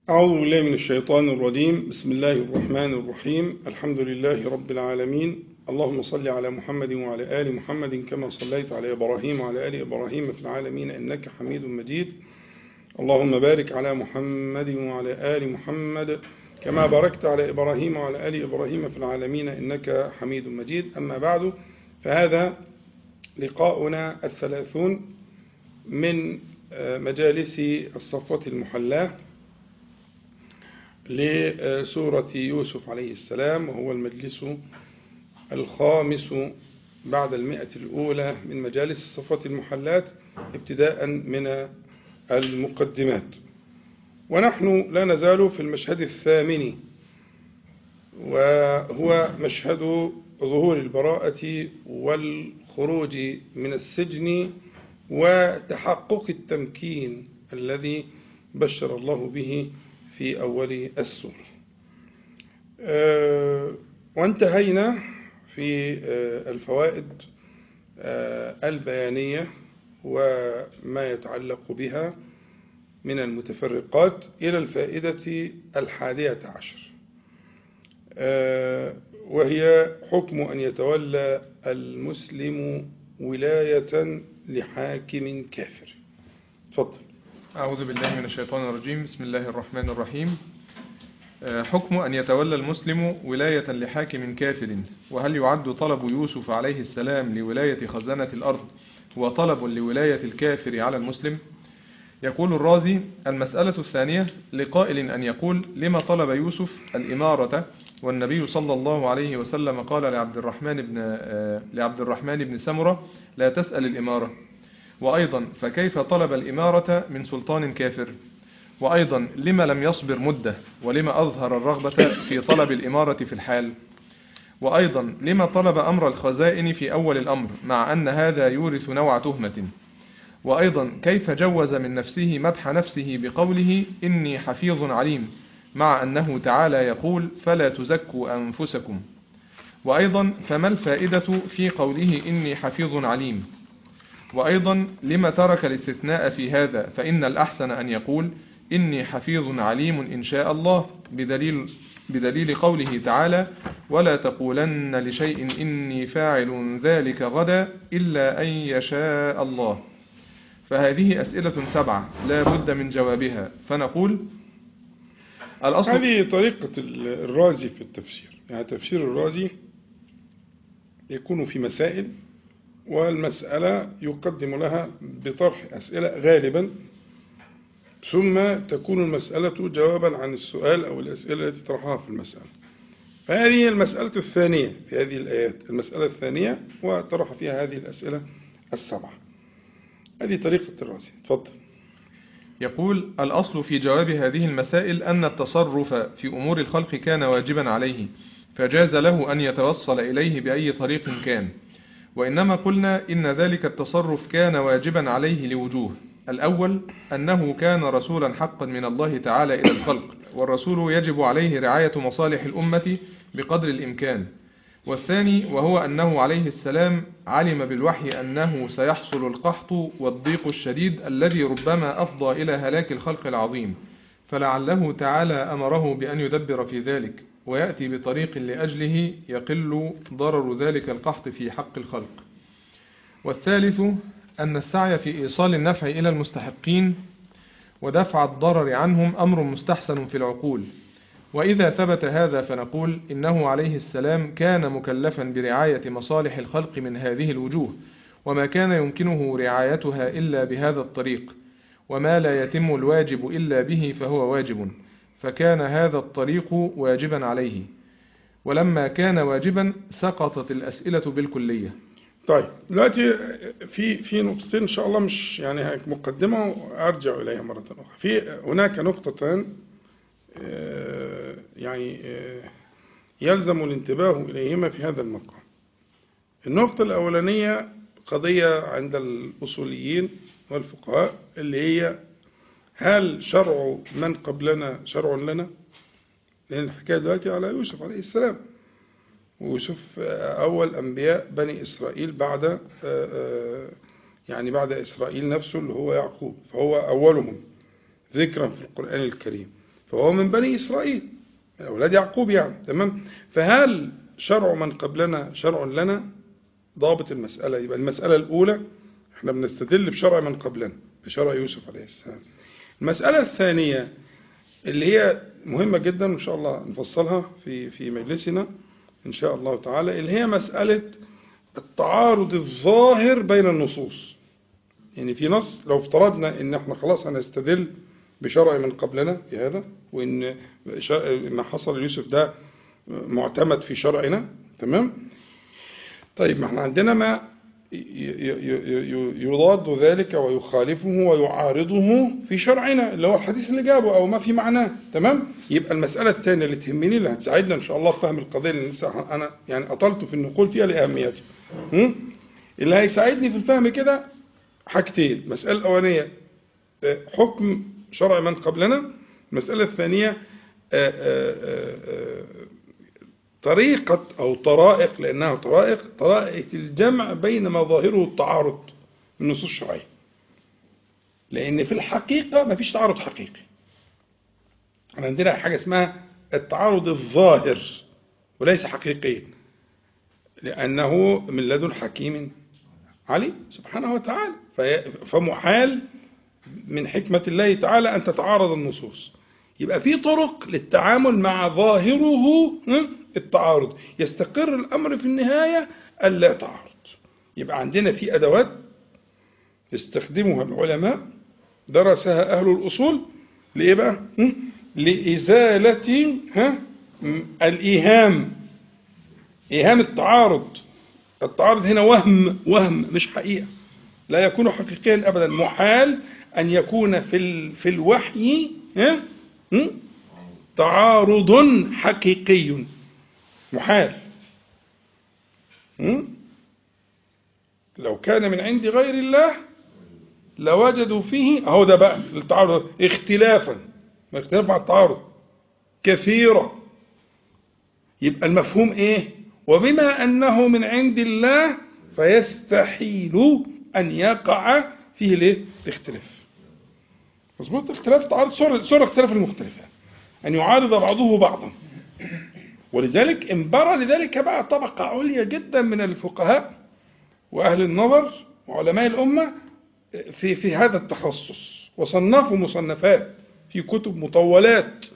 أعوذ بالله من الشيطان الرجيم. بسم الله الرحمن الرحيم. الحمد لله رب العالمين. اللهم صل على محمد وعلى آل محمد كما صليت على إبراهيم وعلى آل إبراهيم في العالمين إنك حميد مجيد. اللهم بارك على محمد وعلى آل محمد كما باركت على إبراهيم وعلى آل إبراهيم في العالمين إنك حميد مجيد. أما بعد، فهذا لقاؤنا الثلاثون من مجالس الصفوة المحلاة لسورة يوسف عليه السلام، وهو المجلس الخامس بعد 100 الأولى من مجالس الصفوة المحلات ابتداء من المقدمات. ونحن لا نزال في المشهد الثامن، وهو مشهد ظهور البراءة والخروج من السجن وتحقق التمكين الذي بشر الله به في أول السورة. وانتهينا في الفوائد البيانية وما يتعلق بها من المتفرقات إلى الفائدة 11، وهي حكم أن يتولى المسلم ولاية لحاكم كافر. تفضل. أعوذ بالله من الشيطان الرجيم. بسم الله الرحمن الرحيم. حكم أن يتولى المسلم ولاية لحاكم كافر. وهل يعد طلب يوسف عليه السلام لولاية خزنة الأرض هو طلب لولاية الكافر على المسلم؟ يقول الرازي: المسألة الثانية لقائل أن يقول: لما طلب يوسف الإمارة والنبي صلى الله عليه وسلم قال لعبد الرحمن بن سمرة: لا تسأل الإمارة. وأيضا فكيف طلب الإمارة من سلطان كافر؟ وأيضا لما لم يصبر مدة ولما أظهر الرغبة في طلب الإمارة في الحال؟ وأيضا لما طلب أمر الخزائن في أول الأمر مع أن هذا يورث نوع تهمة؟ وأيضا كيف جوز من نفسه مدح نفسه بقوله إني حفيظ عليم مع أنه تعالى يقول فلا تزكوا أنفسكم؟ وأيضا فما الفائدة في قوله إني حفيظ عليم؟ وأيضا لما ترك الاستثناء في هذا فإن الأحسن أن يقول إني حفيظ عليم إن شاء الله، بدليل قوله تعالى ولا تقولن لشيء إني فاعل ذلك غدا إلا أن يشاء الله. فهذه أسئلة 7 لا بد من جوابها. فنقول: الأصل هذه طريقة الرازي في التفسير. يعني تفسير الرازي يكون في مسائل، والمسألة يقدم لها بطرح أسئلة غالبا، ثم تكون المسألة جوابا عن السؤال أو الأسئلة التي طرحها في المسألة. فهذه المسألة الثانية في هذه الآيات، المسألة الثانية وطرح فيها هذه الأسئلة 7. هذه طريقة الرازي. تفضل. يقول: الأصل في جواب هذه المسائل أن التصرف في أمور الخلق كان واجبا عليه، فجاز له أن يتوصل إليه بأي طريق كان. وإنما قلنا إن ذلك التصرف كان واجبا عليه لوجوه: الأول أنه كان رسولا حقا من الله تعالى إلى الخلق، والرسول يجب عليه رعاية مصالح الأمة بقدر الإمكان. والثاني وهو أنه عليه السلام علم بالوحي أنه سيحصل القحط والضيق الشديد الذي ربما أفضى إلى هلاك الخلق العظيم، فلعله تعالى أمره بأن يدبر في ذلك ويأتي بطريق لأجله يقل ضرر ذلك القحط في حق الخلق. والثالث أن السعي في إيصال النفع إلى المستحقين ودفع الضرر عنهم أمر مستحسن في العقول. وإذا ثبت هذا فنقول إنه عليه السلام كان مكلفا برعاية مصالح الخلق من هذه الوجوه، وما كان يمكنه رعايتها إلا بهذا الطريق، وما لا يتم الواجب إلا به فهو واجب، فكان هذا الطريق واجبا عليه. ولما كان واجبا سقطت الأسئلة بالكلية. طيب، دلوقتي في نقطتين إن شاء الله، مش يعني مقدمة وأرجع إليها مرة أخرى. هناك نقطتان يعني يلزم الانتباه إليهما في هذا المقام. النقطة الأولانية قضية عند الأصوليين والفقهاء، اللي هي هل شرع من قبلنا شرع لنا؟ لأن الحكاية دلوقتي على يوسف عليه السلام، ويوسف أول أنبياء بني إسرائيل بعد إسرائيل نفسه اللي هو يعقوب، فهو أولهم ذكرا في القرآن الكريم. فهو من بني إسرائيل، من أولاد يعقوب يعني. تمام. فهل شرع من قبلنا شرع لنا؟ ضابط المسألة يبقى المسألة الأولى احنا بنستدل بشرع من قبلنا، بشرع يوسف عليه السلام. المسألة الثانية اللي هي مهمة جدا وإن شاء الله نفصلها في مجلسنا إن شاء الله تعالى، اللي هي مسألة التعارض الظاهر بين النصوص. يعني في نص لو افترضنا ان احنا خلاص هنستدل بشرع من قبلنا في هذا، وان ما حصل ليوسف ده معتمد في شرعنا، تمام. طيب ما احنا عندنا ما يضاد ذلك ويخالفه ويعارضه في شرعنا اللي هو الحديث اللي جابه او ما في معناه، تمام. يبقى المسألة الثانية اللي تهمني اللي هتساعدنا ان شاء الله في فهم القضية اللي لسه انا يعني اطلت في النقول فيها لأهميتها، اللي هيساعدني في الفهم كده حاجتين. المسألة الأولانية حكم شرع من قبلنا، المسألة الثانية طريقة أو طرائق، لأنها طرائق الجمع بين ما ظاهره التعارض من النصوص الشرعية. لأن في الحقيقة ما فيش تعارض حقيقي، عندنا حاجة اسمها التعارض الظاهر وليس حقيقي، لأنه من لدن حكيم عليم سبحانه وتعالى. فمحال من حكمة الله تعالى أن تتعارض النصوص. يبقى في طرق للتعامل مع ظاهره التعارض، يستقر الأمر في النهاية ألا تعارض. يبقى عندنا في أدوات يستخدمها العلماء درسها أهل الأصول لإيه بقى؟ لإزالة الإيهام، إيهام التعارض. التعارض هنا وهم مش حقيقة، لا يكون حقيقيا أبدا. محال أن يكون في الوحي تعارض حقيقي، محال. لو كان من عند غير الله لوجدوا فيه، أهو ده بقى التعارض، اختلافا مع التعارض كثيرا. يبقى المفهوم إيه؟ وبما أنه من عند الله فيستحيل أن يقع فيه الاختلاف. مظبوط. اختلاف تعارض صورة اختلاف المختلفات، أن يعارض بعضه بعضا. ولذلك انبرى لذلك بقى طبقة عليا جدا من الفقهاء وأهل النظر وعلماء الأمة في هذا التخصص، وصنفوا مصنفات في كتب مطولات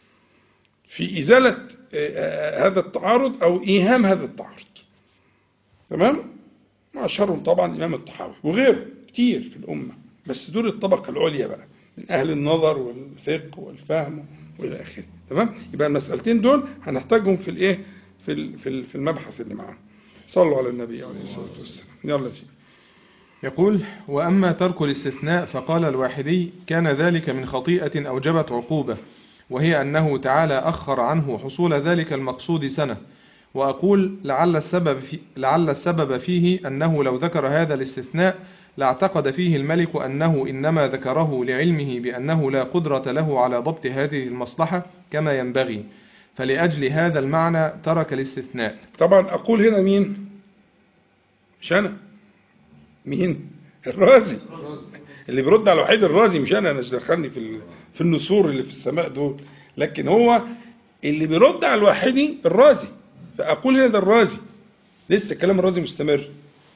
في إزالة هذا التعارض أو إيهام هذا التعارض، تمام. أشهرهم طبعا الإمام الطحاوي وغيره كتير في الأمة، بس دول الطبقة العليا بقى من أهل النظر والفقه والفهم وإلى آخره، تمام. يبقى المسألتين دول هنحتاجهم في الإيه في المبحث اللي معانا. صلوا على النبي عليه الصلاة والسلام. يلا سيدي. يقول: وأما ترك الاستثناء فقال الواحدي: كان ذلك من خطيئة أوجبت عقوبة، وهي أنه تعالى أخر عنه حصول ذلك المقصود سنة. وأقول لعل السبب فيه أنه لو ذكر هذا الاستثناء لاعتقد فيه الملك أنه إنما ذكره لعلمه بأنه لا قدرة له على ضبط هذه المصلحة كما ينبغي، فلأجل هذا المعنى ترك الاستثناء. طبعا أقول هنا مين؟ مش أنا، مين؟ الرازي اللي بيرد على الوحيد، الرازي مش أنا مش دخلني في النسور اللي في السماء دول، لكن هو اللي بيرد على الواحدي الرازي. فأقول هنا ده الرازي، لسه كلام الرازي مستمر،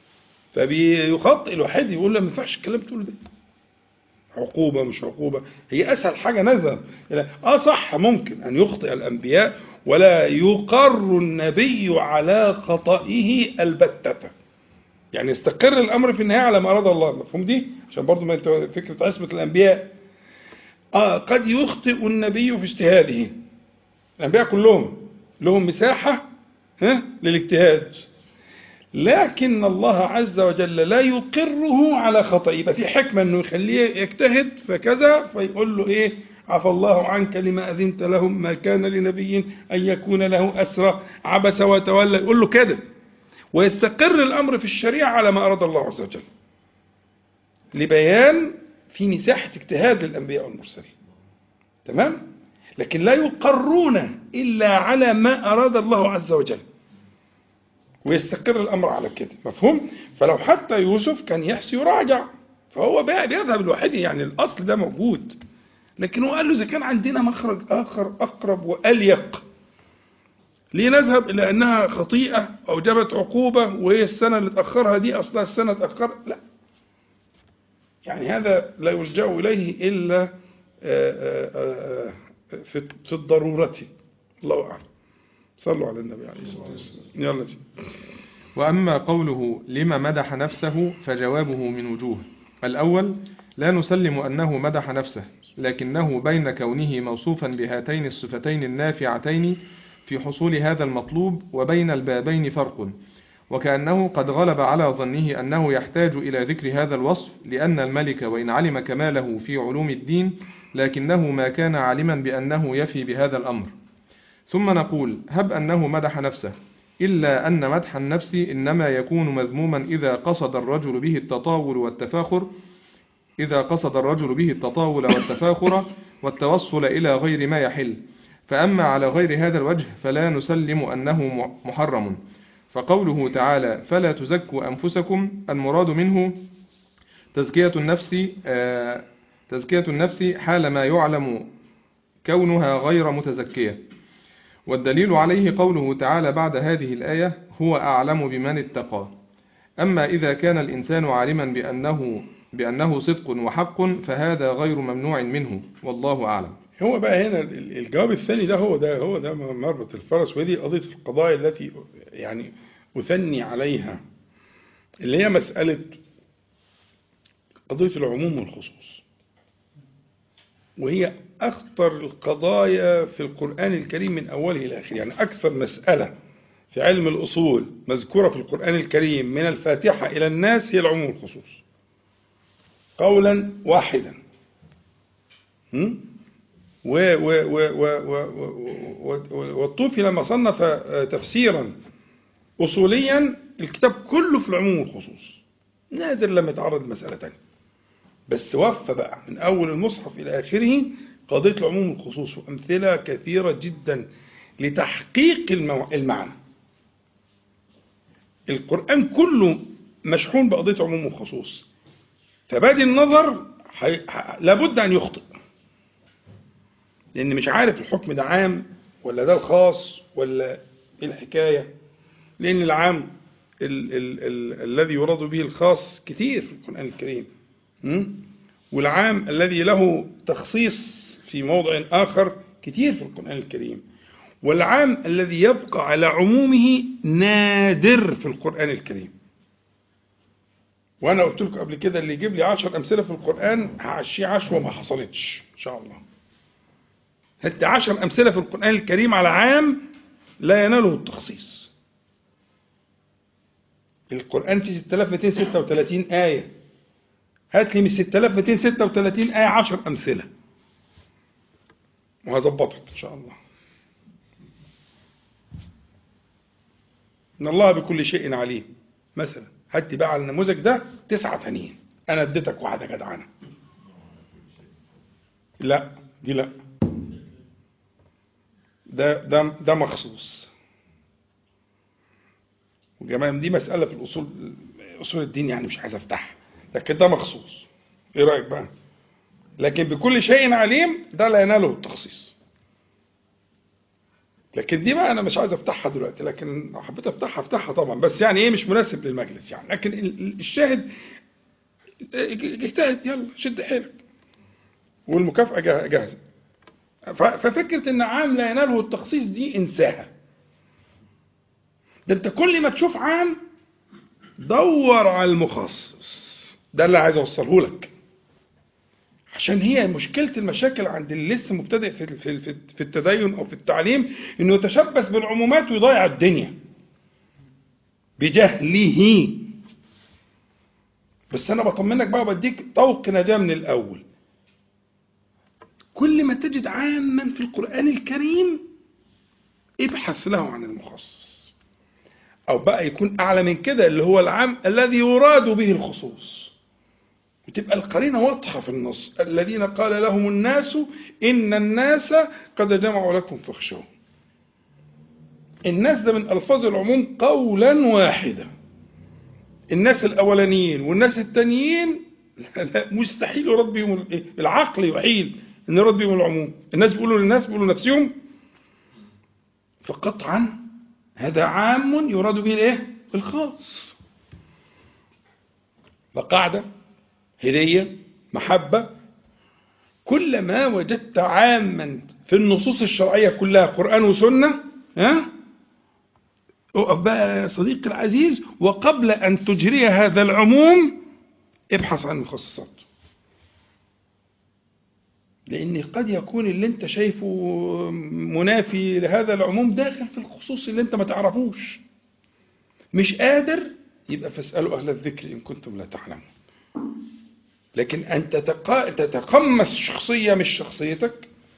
فبيخطئ الواحدي يقول له ما ينفعش الكلام تقوله ده، عقوبة مش عقوبة. هي أسهل حاجة نذهب صح، ممكن أن يخطئ الأنبياء ولا يقر النبي على خطئه البتة، يعني يستقر الأمر في النهاية على ما أراد الله. مفهوم دي؟ عشان برضو ما فكرة عصمة الأنبياء. قد يخطئ النبي في اجتهاده، الأنبياء كلهم لهم مساحة للاجتهاد، لكن الله عز وجل لا يقره على خطأ. يبقى في حكمة أنه يخليه يجتهد فكذا، فيقول له إيه؟ عفى الله عنك لما أذنت لهم، ما كان لنبي أن يكون له أسرى، عبس وتولى، يقول له كده، ويستقر الأمر في الشريعة على ما أراد الله عز وجل، لبيان في مساحة اجتهاد للأنبياء والمرسلين، تمام. لكن لا يقرون إلا على ما أراد الله عز وجل، ويستقر الأمر على كده. مفهوم؟ فلو حتى يوسف كان يحسي يراجع، فهو بيذهب الوحيد، يعني الأصل ده موجود، لكن هو قال له إذا كان عندنا مخرج آخر أقرب وأليق، ليه نذهب إلى أنها خطيئة أوجبت عقوبة وهي السنة اللي تأخرها دي أصلا السنة تأخر؟ لا، يعني هذا لا يلجأ إليه إلا في الضرورة. الله أعلم. صلوا على النبي عليه الصلاة والسلام. يلا سيدي. وأما قوله لما مدح نفسه فجوابه من وجوه. الأول: لا نسلم أنه مدح نفسه، لكنه بين كونه موصوفا بهاتين الصفتين النافعتين في حصول هذا المطلوب وبين البابين فرق، وكأنه قد غلب على ظنه أنه يحتاج إلى ذكر هذا الوصف، لأن الملك وإن علم كماله في علوم الدين لكنه ما كان عالما بأنه يفي بهذا الأمر. ثم نقول: هب أنه مدح نفسه، إلا أن مدح النفس إنما يكون مذموما إذا قصد الرجل به التطاول والتفاخر والتوصل إلى غير ما يحل. فأما على غير هذا الوجه فلا نسلم أنه محرم. فقوله تعالى: فلا تزكوا أنفسكم، المراد منه تزكية النفس حال ما يعلم كونها غير متزكية. والدليل عليه قوله تعالى بعد هذه الآية: هو أعلم بمن اتقى. أما إذا كان الإنسان عالما بأنه صدق وحق فهذا غير ممنوع منه، والله أعلم. هو بقى هنا الجواب الثاني ده هو ده مربط الفرس، وهذه قضية القضايا التي يعني أثني عليها، اللي هي مسألة قضية العموم والخصوص، وهي أخطر القضايا في القرآن الكريم من أوله إلى آخره. يعني أكثر مسألة في علم الأصول مذكورة في القرآن الكريم من الفاتحة إلى الناس هي العموم والخصوص قولا واحدا. والطوفي لما صنف تفسيرا أصوليا الكتاب كله في العموم والخصوص، نادر لما يتعرض لمسألة تانية، بس وفى بقى من أول المصحف إلى آخره قضية العموم والخصوص، وأمثلة كثيرة جدا لتحقيق المعنى. القرآن كله مشحون بقضية عموم وخصوص، تبادي النظر لابد أن يخطئ، لأن مش عارف الحكم ده عام ولا ده الخاص ولا إيه الحكاية، لأن العام الذي يراد به الخاص كتير في القرآن الكريم، والعام الذي له تخصيص في موضع آخر كتير في القرآن الكريم، والعام الذي يبقى على عمومه نادر في القرآن الكريم. وأنا قلت لكم قبل كده اللي يجيب لي 10 أمثلة في القرآن هعشيه عشوة ما حصلتش إن شاء الله. هات 10 أمثلة في القرآن الكريم على عام لا يناله التخصيص. القرآن فيه 6236 آية، هات لي من 6236 آية 10 أمثلة وهظبطك إن شاء الله. إن الله بكل شيء عليم. مثلا هات بقى على النموذج ده 9 تانيين، أنا اديتك واحدة جدعانة. لا دي لا، ده مخصوص. وجماعة دي مسألة في أصول الدين، يعني مش عايز أفتحها، لكن ده مخصوص. إيه رأيك بقى؟ لكن بكل شيء عليم ده لا يناله التخصيص. لكن دي بقى أنا مش عايز أفتحها دلوقتي، لكن لو حبيت أفتحها طبعا، بس يعني إيه مش مناسب للمجلس يعني. لكن الشاهد اجتهد، يلا شد حيلك والمكافأة جاهزة. ففكرة إن عام لا يناله التخصيص دي انساها. ده أنت كل ما تشوف عام دور على المخصص. ده اللي عايز أوصله لك، عشان هي مشكلة المشاكل عند اللي لسه مبتدئ في التدين أو في التعليم، إنه يتشبث بالعمومات ويضيع الدنيا بجهله. بس أنا بطمنك بقى وبديك طوق نجاة من الأول. كل ما تجد عاما في القرآن الكريم ابحث له عن المخصص، أو بقى يكون أعلى من كده اللي هو العام الذي يراد به الخصوص، وتبقى القرينة واضحة في النص. الذين قال لهم الناس إن الناس قد جمعوا لكم فاخشوهم. الناس ده من ألفاظ العموم قولا واحدا. الناس الأولانيين والناس التانيين مستحيل يراد بهم، العقل يحيل ان يراد بهم العموم. الناس بيقولوا للناس، بيقولوا نفسهم، فقطعا هذا عام يراد به الايه؟ الخاص. فقاعدة، هدية، محبة، كل ما وجدت عاما في النصوص الشرعية كلها قرآن وسنة، اقف بقى يا صديقي العزيز، وقبل أن تجري هذا العموم ابحث عن المخصصات، لأن قد يكون اللي انت شايفه منافي لهذا العموم داخل في الخصوص اللي انت ما تعرفوش. مش قادر، يبقى فاسألوا أهل الذكر إن كنتم لا تعلمون. لكن أن تتقمص شخصية مش شخصيتك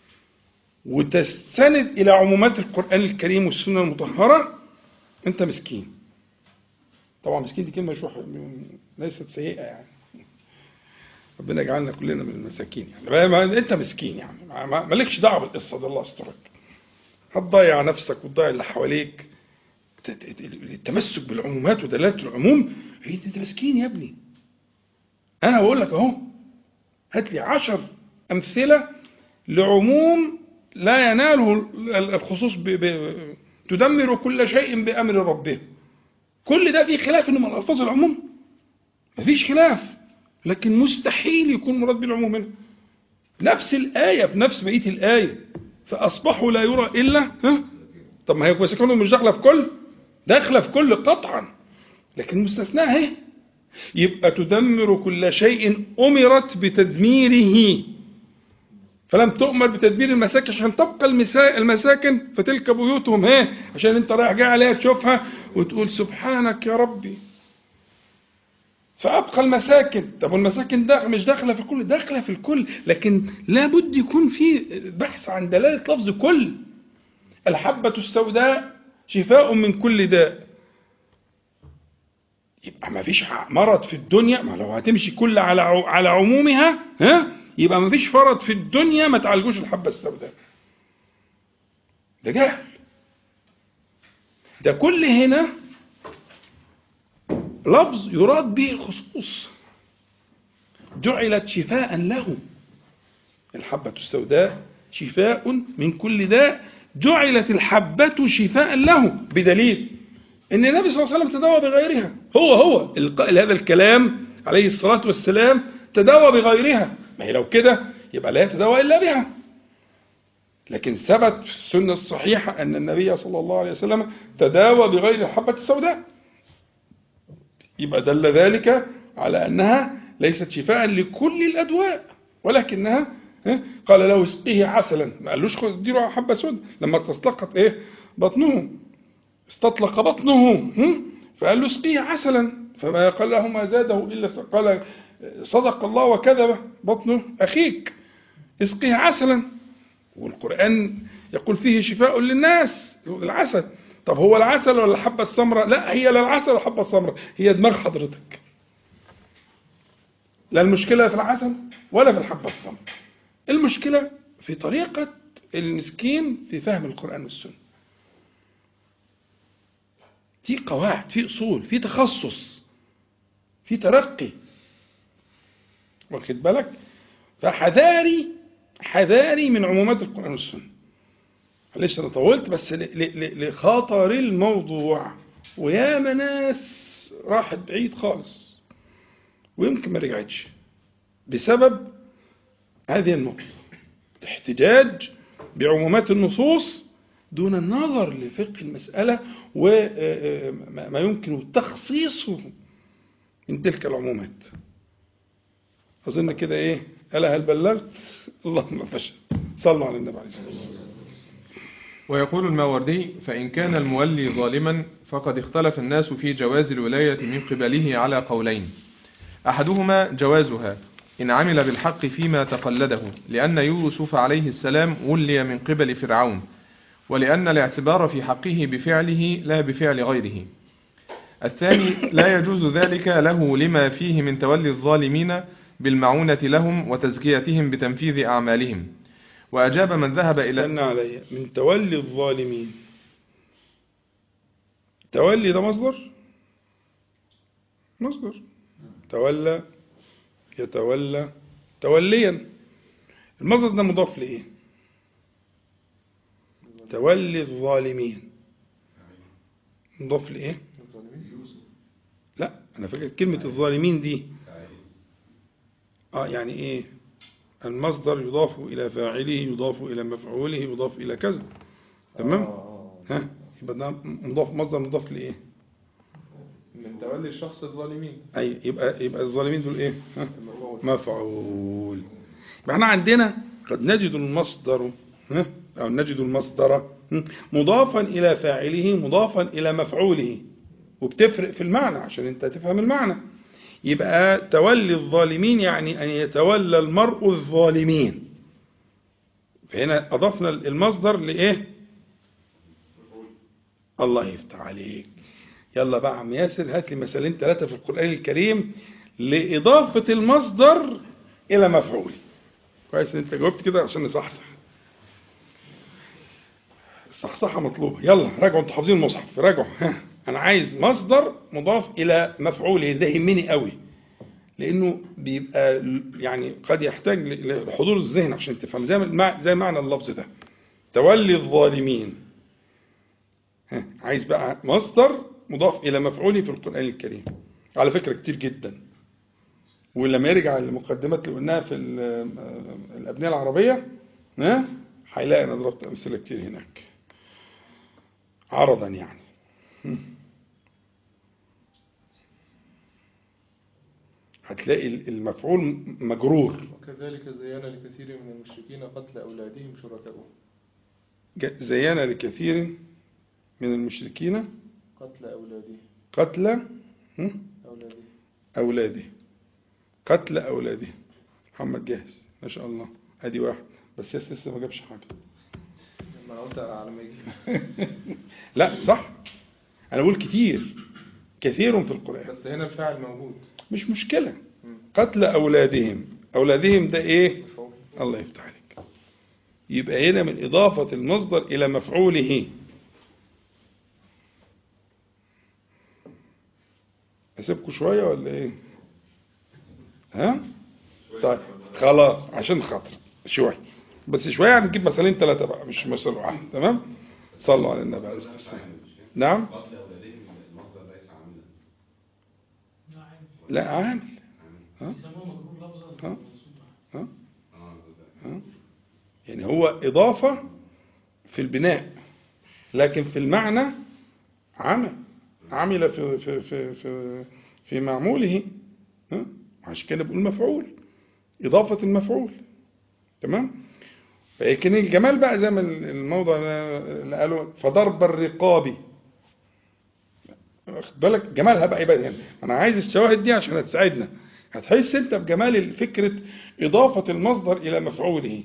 وتستند إلى عمومات القرآن الكريم والسنة المطهرة، أنت مسكين. طبعا مسكين دي كلمة ليست سيئة يعني، ربنا يجعلنا كلنا من المساكين يعني. أنت مسكين يعني، مالكش دعوة بالقصة دي، الله يسترك. هتضيع نفسك وتضيع اللي حواليك. التمسك بالعمومات ودلالة العموم، أنت مسكين يا ابني. أنا بقول لك أهو، هات لي 10 أمثلة لعموم لا يناله الخصوص تدمر كل شيء بأمر ربه. كل ده فيه خلاف إنه من ألفاظ العموم، مفيش خلاف، لكن مستحيل يكون مراد بالعموم منه. نفس الآية في نفس بقية الآية، فأصبحوا لا يرى إلا طب ما هي مساكنهم مش داخلة في كل، داخلة في كل قطعا، لكن مستثناء اهي. يبقى تدمر كل شيء أمرت بتدميره، فلم تؤمر بتدبير المساكن عشان تبقى المساكن فتلك بيوتهم عشان انت رايح جاي عليها تشوفها وتقول سبحانك يا ربي، فأبقى المساكن. طب والمساكن مش داخلة في الكل، داخلة في الكل، لكن لابد يكون في بحث عن دلالة لفظ كل. الحبة السوداء شفاء من كل داء. يبقى ما فيش مرض في الدنيا، ما لو هتمشي كل على عمومها يبقى ما فيش فرض في الدنيا ما تعالجوش الحبة السوداء. ده جهل. ده كل هنا لفظ يراد به الخصوص، جعلت شفاء له. الحبة السوداء شفاء من كل داء، جعلت الحبة شفاء له، بدليل ان النبي صلى الله عليه وسلم تداوى بغيرها. هو هذا الكلام عليه الصلاة والسلام تداوى بغيرها. ما هي لو كده يبقى لا يتداوى إلا بها. لكن ثبت في السنة الصحيحة أن النبي صلى الله عليه وسلم تداوى بغير الحبة السوداء، يبقى دل ذلك على أنها ليست شفاء لكل الأدواء، ولكنها قال له اسقيه عسلا، ما قالوش خذ له حبة سوداء. لما تستلقت بطنه، استطلق بطنه، فقال له اسقيه عسلا، فما قال له ما زاده إلا قال صدق الله وكذب بطنه أخيك، اسقيه عسلا. والقرآن يقول فيه شفاء للناس، العسل. طب هو العسل ولا الحبة السمراء؟ لا، هي لا العسل ولا الحبة السمراء، هي دماغ حضرتك. لا المشكلة في العسل ولا في الحبة السمراء، المشكلة في طريقة المسكين في فهم القرآن والسنة. في قواعد، في أصول، في تخصص، في ترقي، واخد بالك؟ حذاري من عمومات القرآن والسنة. معلش أنا طولت، بس لخطر الموضوع، ويا ناس راحت بعيد خالص ويمكن ما رجعتش بسبب هذه النقطة، الاحتجاج بعمومات النصوص دون النظر لفقه المسألة وما يمكن تخصيصه من تلك العمومات. أظن كده ألا هل بلغت؟ اللهم فشل. صلوا على النبي عليه الصلاة والسلام. ويقول الماوردي: فإن كان المولي ظالما فقد اختلف الناس في جواز الولاية من قبله على قولين: أحدهما جوازها إن عمل بالحق فيما تقلده، لأن يوسف عليه السلام ولي من قبل فرعون، ولأن الاعتبار في حقه بفعله لا بفعل غيره. الثاني لا يجوز ذلك له لما فيه من تولي الظالمين بالمعونة لهم وتزكيتهم بتنفيذ أعمالهم. وأجاب من ذهب إلى استنى علي، من تولي الظالمين، تولي ده مصدر تولى، يتولى توليا. المصدر ده مضاف لإيه؟ تولي الظالمين مضاف لإيه؟ لا أنا فاكر كلمة الظالمين دي يعني إيه؟ المصدر يضاف إلى فاعله، يضاف إلى مفعوله، يضاف إلى كذا. تمام؟ ها؟ يبقى ده مصدر مضاف لإيه؟ من تولي الشخص الظالمين. أي يبقى الظالمين دول إيه؟ مفعول. يبقى احنا عندنا قد نجد المصدر أو نجد المصدر مضافا إلى فاعله، مضافا إلى مفعوله، وبتفرق في المعنى عشان انت تفهم المعنى. يبقى تولي الظالمين يعني أن يتولى المرء الظالمين. فهنا أضفنا المصدر لإيه؟ الله يفتح عليك. يلا بقى عم ياسر هات لي مثالين 3 في القرآن الكريم لإضافة المصدر إلى مفعول. كويس انت جاوبت كده عشان نصحصح. الصحصحة مطلوبة. يلا راجعوا، انتوا حافظين المصحف راجعوا. انا عايز مصدر مضاف الى مفعوله، ده يهمني قوي لانه بيبقى يعني قد يحتاج لحضور الذهن عشان تفهم زي معنى اللفظ ده تولي الظالمين. عايز بقى مصدر مضاف الى مفعوله في القرآن الكريم. على فكرة كتير جدا، ولما يرجع المقدمات اللي قلناها في الأبنية العربية هيلاقي أنا ضربت أمثلة كتير هناك عرضا يعني. هتلاقي المفعول مجرور. وكذلك زين لكثير من المشركين قتل أولادهم شركائهم. زين لكثير من المشركين قتل أولادهم. قتل أولاده. محمد جاهز ما شاء الله. ادي واحد بس لسه ما جابش حاجة. لما قلت على ما يجي. لا صح، انا بقول كثير في القرآن بس هنا الفاعل موجود مش مشكلة. قتل أولادهم ده ايه؟ الله يفتح عليك. يبقى هنا من إضافة المصدر إلى مفعوله. أسيبكم شوية ولا ايه؟ طيب خلاص عشان خاطر شوية بس شوية هنجيب مثالين 3 بقى مش مثال واحد. تمام. صلوا على النبي عليه الصلاة والسلام. نعم. لا عامل. يعني هو إضافة في البناء لكن في المعنى عمل في معموله. عشان كده بقول مفعول، إضافة المفعول. تمام. فلكن الجمال بقى زي ما الموضوع اللي قالوا فضرب الرقاب. واخد بالك جمالها بقى يبقى هنا. انا عايز الشواهد دي عشان هتساعدنا، هتحس انت بجمال فكرة إضافة المصدر إلى مفعوله.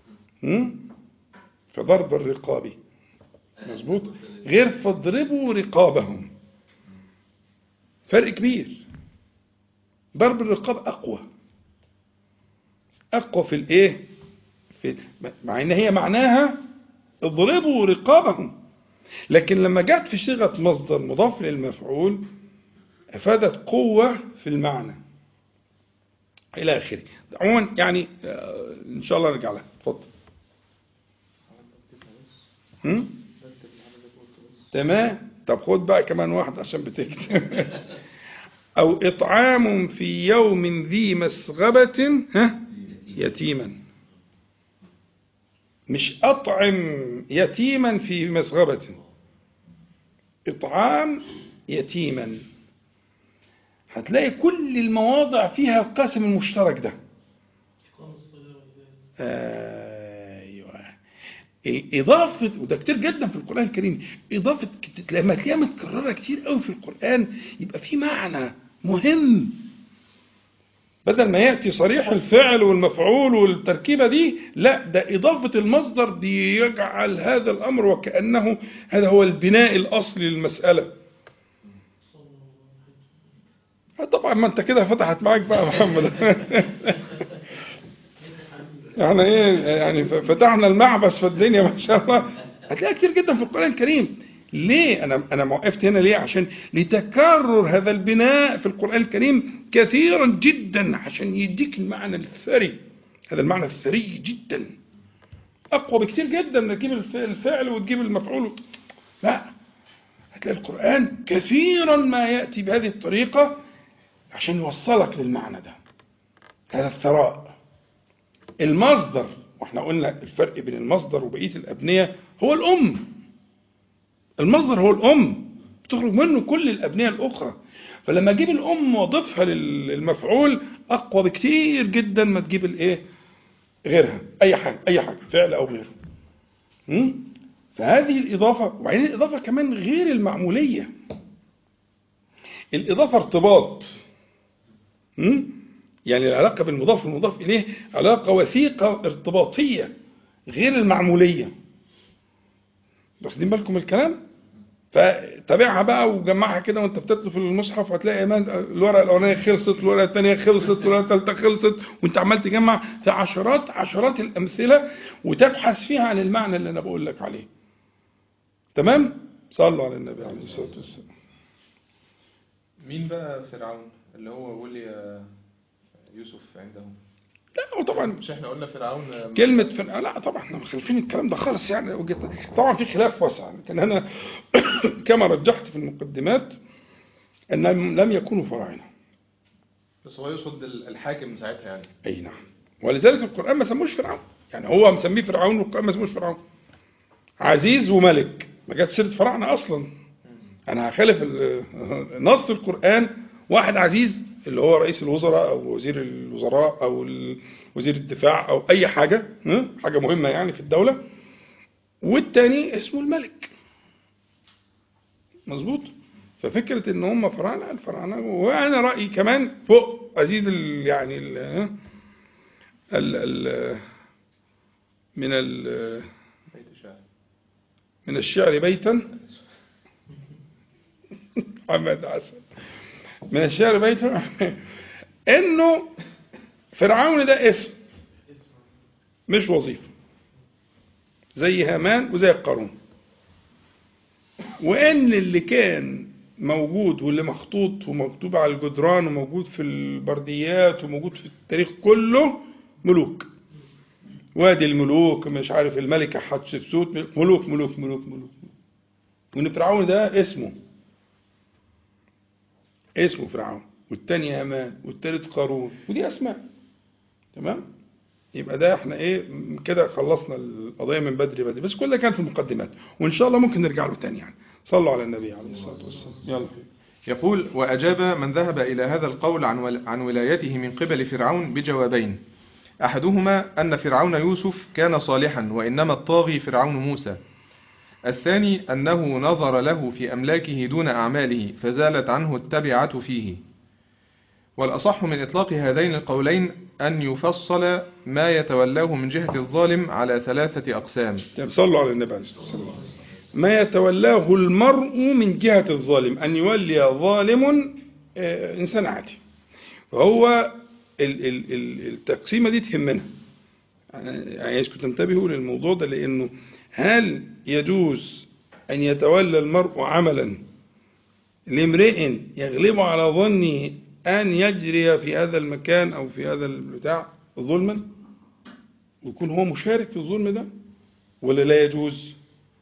فضرب الرقاب مظبوط غير فاضربوا رقابهم، فرق كبير. ضرب الرقاب أقوى في الإيه؟ مع إن هي معناها اضربوا رقابهم، لكن لما جاءت في صيغة مصدر مضاف للمفعول أفادت قوة في المعنى إلى آخره. عموما يعني إن شاء الله نرجع لها. اتفضل. تمام. طب خد بقى كمان واحد عشان بتكتب. أو إطعام في يوم ذي مسغبة يتيما. مش أطعم يتيما في مسغبة، إطعام يتيما. هتلاقي كل المواضع فيها القاسم المشترك ده. أيوة. إضافة، وده كتير جدا في القرآن الكريم، إضافة لما تلاقيها متكررة كتير قوي في القرآن يبقى في معنى مهم. بدل ما يأتي صريح الفعل والمفعول والتركيبة دي، لا ده إضافة المصدر بيجعل هذا الأمر وكأنه هذا هو البناء الأصلي للمسألة. طبعا ما انت كده فتحت معاك بقى محمد. يعني ايه يعني فتحنا المعبس في الدنيا ما شاء الله. هتلاقي كتير جدا في القرآن الكريم. ليه انا وقفت هنا ليه؟ عشان لتكرر هذا البناء في القرآن الكريم كثيرا جدا عشان يديك المعنى الثري هذا المعنى الثري جدا، أقوى بكتير جدا من تجيب الفعل وتجيب المفعول. لا، هتلاقي القرآن كثيرا ما يأتي بهذه الطريقة عشان يوصلك للمعنى ده. هذا الثراء. المصدر، واحنا قلنا الفرق بين المصدر وبقية الأبنية هو الأم. المصدر هو الأم، بتخرج منه كل الأبنية الأخرى. فلما أجيب الأم وأضيفها للمفعول أقوى بكتير جدا ما تجيب الإيه غيرها، أي حاجة فعل أو غيره. فهذه الإضافة. وبعدين الإضافة كمان غير المعمولية. الإضافة ارتباط. يعني العلاقة بالمضاف والمضاف إليه علاقة وثيقة ارتباطية غير المعمولية. واخدين بالكم الكلام؟ فتابعها بقى وجمعها كده وانت بتكتب في المصحف، هتلاقي الورقة الأولانية خلصت، الورقة الثانية خلصت، الورقة الثالثة خلصت، وانت عمال تجمع في عشرات الأمثلة وتبحث فيها عن المعنى اللي أنا بقول لك عليه. تمام؟ صلوا على النبي عليه الصلاة والسلام. مين بقى فرعون اللي هو ولي يوسف عندهم؟ لا، وطبعا مش احنا قلنا فرعون كلمة فرعون؟ لا طبعا احنا مخالفين الكلام ده خالص يعني. طبعا في خلاف واسع، لكن أنا كما رجحت في المقدمات أنهم لم يكونوا فراعنة. بس هو يقصد الحاكم ساعتها يعني. أي نعم. ولذلك القرآن ما سموش فرعون، يعني هو مسميه فرعون والقرآن ما سموش فرعون. عزيز وملك، ما جاتش سيرة فراعنة أصلا. أنا هخالف نص القرآن. واحد عزيز اللي هو رئيس الوزراء أو وزير الوزراء أو وزير الدفاع أو أي حاجة مهمة يعني في الدولة، والتاني اسمه الملك. مظبوط. ففكرة إن هم الفراعنة، وأنا رأيي كمان فوق أزيد يعني من الشعر بيتا محمد عسل، من الشعر بيتا إنه فرعون ده اسم مش وظيفة، زي هامان وزي قارون. وإن اللي كان موجود واللي مخطوط ومكتوب على الجدران وموجود في البرديات وموجود في التاريخ كله ملوك. وادي الملوك، مش عارف الملكة حتشبسوت، ملوك ملوك ملوك ملوك. وإن فرعون ده اسمه فرعون، والتاني هامان، والتالت قارون، ودي أسماء. تمام؟ يبقى ده احنا كده خلصنا القضية من بدري. بس كل ده كان في المقدمات، وإن شاء الله ممكن نرجع له تاني يعني. صلوا على النبي عليه الصلاة والسلام. يلا. يقول: وأجاب من ذهب إلى هذا القول عن ولايته من قبل فرعون بجوابين: أحدهما أن فرعون يوسف كان صالحا وإنما الطاغي فرعون موسى. الثاني أنه نظر له في أملاكه دون أعماله فزالت عنه التبعة فيه. والأصح من إطلاق هذين القولين أن يفصل ما يتولاه من جهة الظالم على 3 أقسام. صلوا على النبي عليه الصلاة والسلام. ما يتولاه المرء من جهة الظالم، أن يولي ظالم إنسان عادي. فهو التقسيمة دي تهمنا، عايزكم تنتبهوا للموضوع ده، لأنه هل يجوز أن يتولى المرء عملا لامرئ يغلب على ظنه أن يجري في هذا المكان أو في هذا البتاع ظلما، ويكون هو مشارك في الظلم ده، ولا لا يجوز؟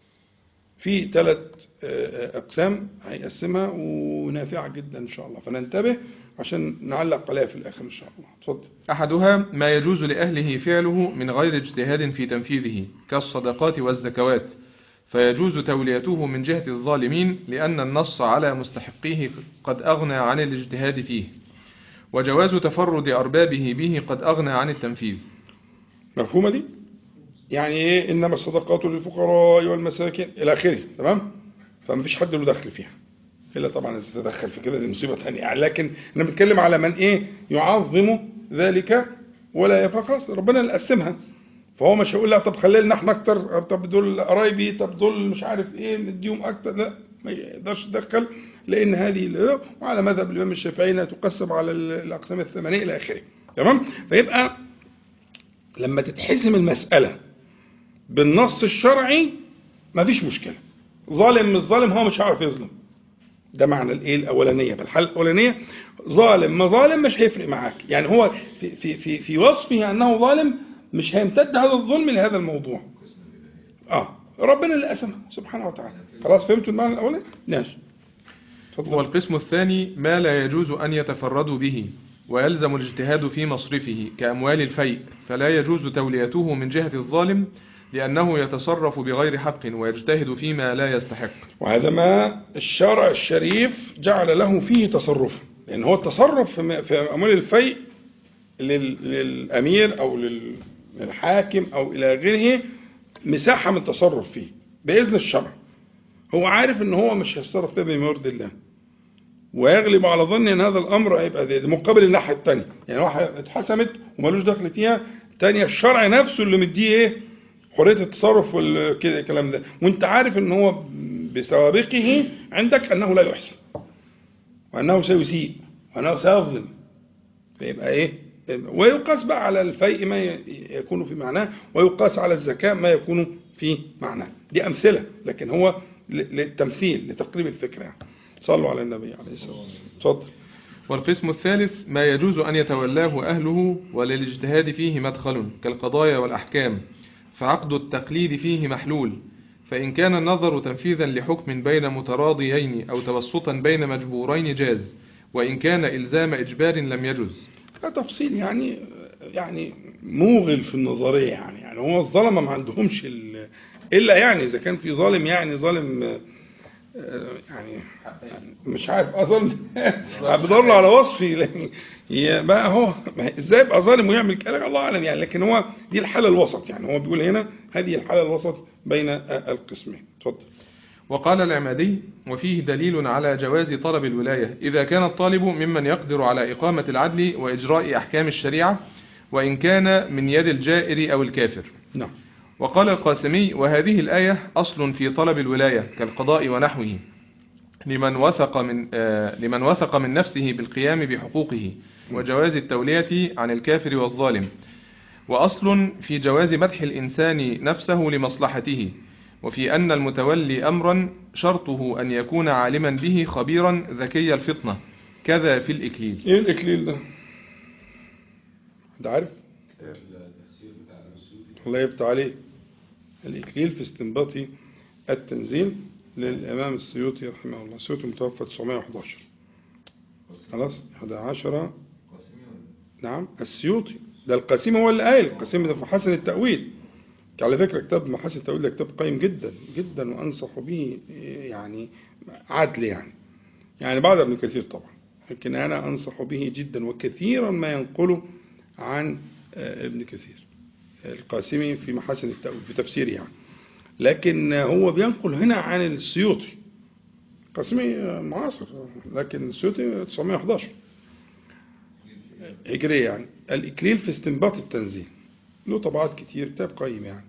في 3 أقسام هيقسمها ونافعة جدا إن شاء الله، فننتبه عشان نعلق عليها في الآخر إن شاء الله. اتفضل. أحدها ما يجوز لأهله فعله من غير اجتهاد في تنفيذه كالصدقات والزكوات، فيجوز توليته من جهة الظالمين لأن النص على مستحقيه قد أغنى عن الاجتهاد فيه، وجواز تفرد أربابه به قد أغنى عن التنفيذ. مفهومة دي؟ يعني إنما الصدقات للفقراء والمساكين إلى آخره. تمام؟ فما فيش حد له دخل فيها، إلا طبعا إذا تدخل في كده دي مصيبة ثانية. لكن أنا بتكلم على من يعظم ذلك ولا يفخر. ربنا اللي قسمها، فهو مش هيقول لا طب خلي لنا احنا اكتر، طب دول قرايبي، طب دول مش عارف نديهم اكتر. لا، ما يقدرش يدخل، لان هذه وعلى مذهب الامام الشافعي تقسم على الاقسام 8 الى اخره. تمام؟ فيبقى لما تتحسم المسألة بالنص الشرعي ما فيش مشكلة. ظالم مش ظالم، هو مش هيعرف يظلم، ده معنى الايه الاولانيه. في الحاله الاولانيه ظالم ما ظالم مش هيفرق معاك، يعني هو في وصفه انه ظالم مش هيمتد هذا الظلم لهذا الموضوع. ربنا اللي قسمه سبحانه وتعالى. خلاص فهمتوا المعنى الاولاني؟ ماشي. والقسم الثاني ما لا يجوز أن يتفردوا به ويلزم الاجتهاد في مصرفه كأموال الفيء، فلا يجوز توليته من جهة الظالم لأنه يتصرف بغير حق ويجتهد فيما لا يستحق. وهذا ما الشرع الشريف جعل له فيه تصرف، لأن هو التصرف في أموال الفيء للأمير أو للحاكم أو إلى غيره مساحة من التصرف فيه بإذن الشرع. هو عارف ان هو مش هيتصرف فيه بما يرضي الله، ويغلب على ظن ان هذا الامر هيبقى ده مقابل الناحيه الثانيه، يعني واحد اتحسمت ومالوش دخل فيها، الثانيه الشرع نفسه اللي مديه ايه؟ حريه التصرف والكده الكلام ده، وانت عارف ان هو بسوابقه عندك انه لا يحسن وانه سيسيء وانه سيظلم، فيبقى ايه؟ ويقاس بقى على الفيء ما يكون في معناه، ويقاس على الزكاه ما يكون في معناه. دي امثله، لكن هو للتمثيل لتقريب الفكرة يعني. صلوا على النبي عليه الصلاة والسلام. اتفضل. والقسم الثالث ما يجوز أن يتولاه أهله وللاجتهاد فيه مدخل كالقضايا والأحكام، فعقد التقليد فيه محلول، فإن كان النظر تنفيذا لحكم بين متراضيين أو توسطا بين مجبورين جاز، وإن كان إلزام إجبار لم يجوز. تفصيل يعني موغل في النظرية، يعني هو الظلمة ما عندهمش إلا يعني إذا كان في ظالم، يعني ظالم يعني مش عارف أظن بدور على وصفي بقى هو إزاي يبقى ظالم ويعمل كلام الله أعلم يعني، لكن هو دي الحالة الوسط، يعني هو بيقول هنا هذه الحالة الوسط بين القسمين. اتفضل. وقال العمادي وفيه دليل على جواز طلب الولاية إذا كان الطالب ممن يقدر على إقامة العدل وإجراء أحكام الشريعة، وإن كان من يد الجائر أو الكافر. نعم. وقال القاسمي وهذه الآية أصل في طلب الولاية كالقضاء ونحوه لمن وثق من نفسه بالقيام بحقوقه، وجواز التولية عن الكافر والظالم، وأصل في جواز مدح الإنسان نفسه لمصلحته، وفي أن المتولي أمرا شرطه أن يكون عالما به خبيرا ذكي الفطنة، كذا في الإكليل. إيه الإكليل ده؟ ده عارف؟ الله يفتح عليه. الإكليل في استنباط التنزيل للإمام السيوطي رحمه الله. السيوطي متوفى 911. خلاص 11. نعم السيوطي ده. القاسمي هو اللي قايل، القاسمي ده في محاسن التأويل. على فكرة كتاب محاسن التأويل ده كتاب قيم جدا جدا، وأنصح به يعني عدل يعني بعد ابن كثير طبعا، لكن أنا أنصح به جدا، وكثيرا ما ينقله عن ابن كثير القاسمي في محاسن التأويل في تفسيره يعني، لكن هو بينقل هنا عن السيوطي. القاسمي معاصر، لكن السيوطي 911 هجرية يعني. الإكليل في استنباط التنزيل له طبعات كتير، كتاب قيم يعني.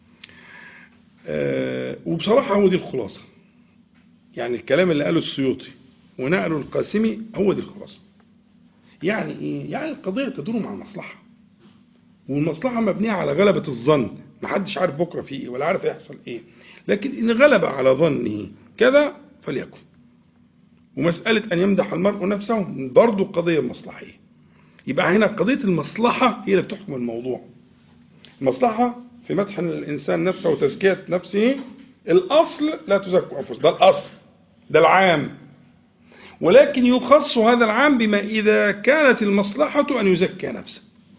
وبصراحة هو دي الخلاصة، يعني الكلام اللي قاله السيوطي ونقله القاسمي هو دي الخلاصة. يعني إيه؟ يعني القضية تدور مع المصلحة، والمصلحة مبنية على غلبة الظن، محدش عارف بكرة فيه إيه ولا عارف يحصل إيه، لكن إن غلب على ظنه كذا فليكن. ومسألة أن يمدح المرء نفسه برضو قضية مصلحية. يبقى هنا قضية المصلحة هي اللي بتحكم الموضوع. المصلحة في مدح الإنسان نفسه وتزكية نفسه، الأصل لا تزكوا أنفسكم، ده الأصل، ده العام، ولكن يخص هذا العام بما إذا كانت المصلحة أن يزكى نفسه.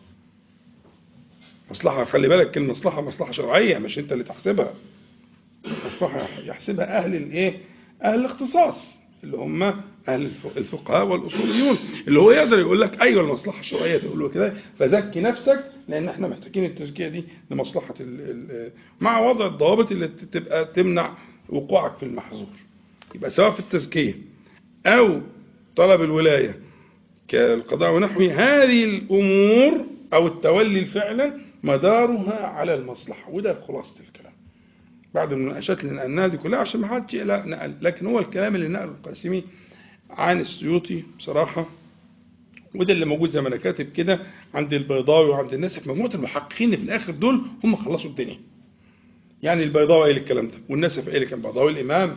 مصلحة، خلي بالك المصلحة مصلحة شرعية، مش أنت اللي تحسبها. مصلحة يحسبها أهل الإيه؟ أهل الاختصاص، اللي هم أهل الفقهاء والأصوليون، اللي هو يقدر يقول لك أيوة المصلحة الشرعية تقول له كده، فزكي نفسك، لأن احنا محتاجين التزكية دي لمصلحة مع وضع الضوابط اللي تبقى تمنع وقوعك في المحظور. يبقى سواء في التزكية أو طلب الولاية كالقضاء ونحوه، هذه الأمور أو التولي فعلا مدارها على المصلحة، وده خلاصة الكلام. بعد المناقشات اللي نقلناها دي كلها عشان ما حدش نقل، لكن هو الكلام اللي نقله القاسمي عن السيوطي بصراحة، وده اللي موجود زي ما انا كاتب كده عند البيضاوي وعند الناس في مجموعة المحققين اللي في الآخر دول هم خلصوا الدنيا. يعني البيضاوي قال الكلام ده، والناس قال كان البيضاوي الإمام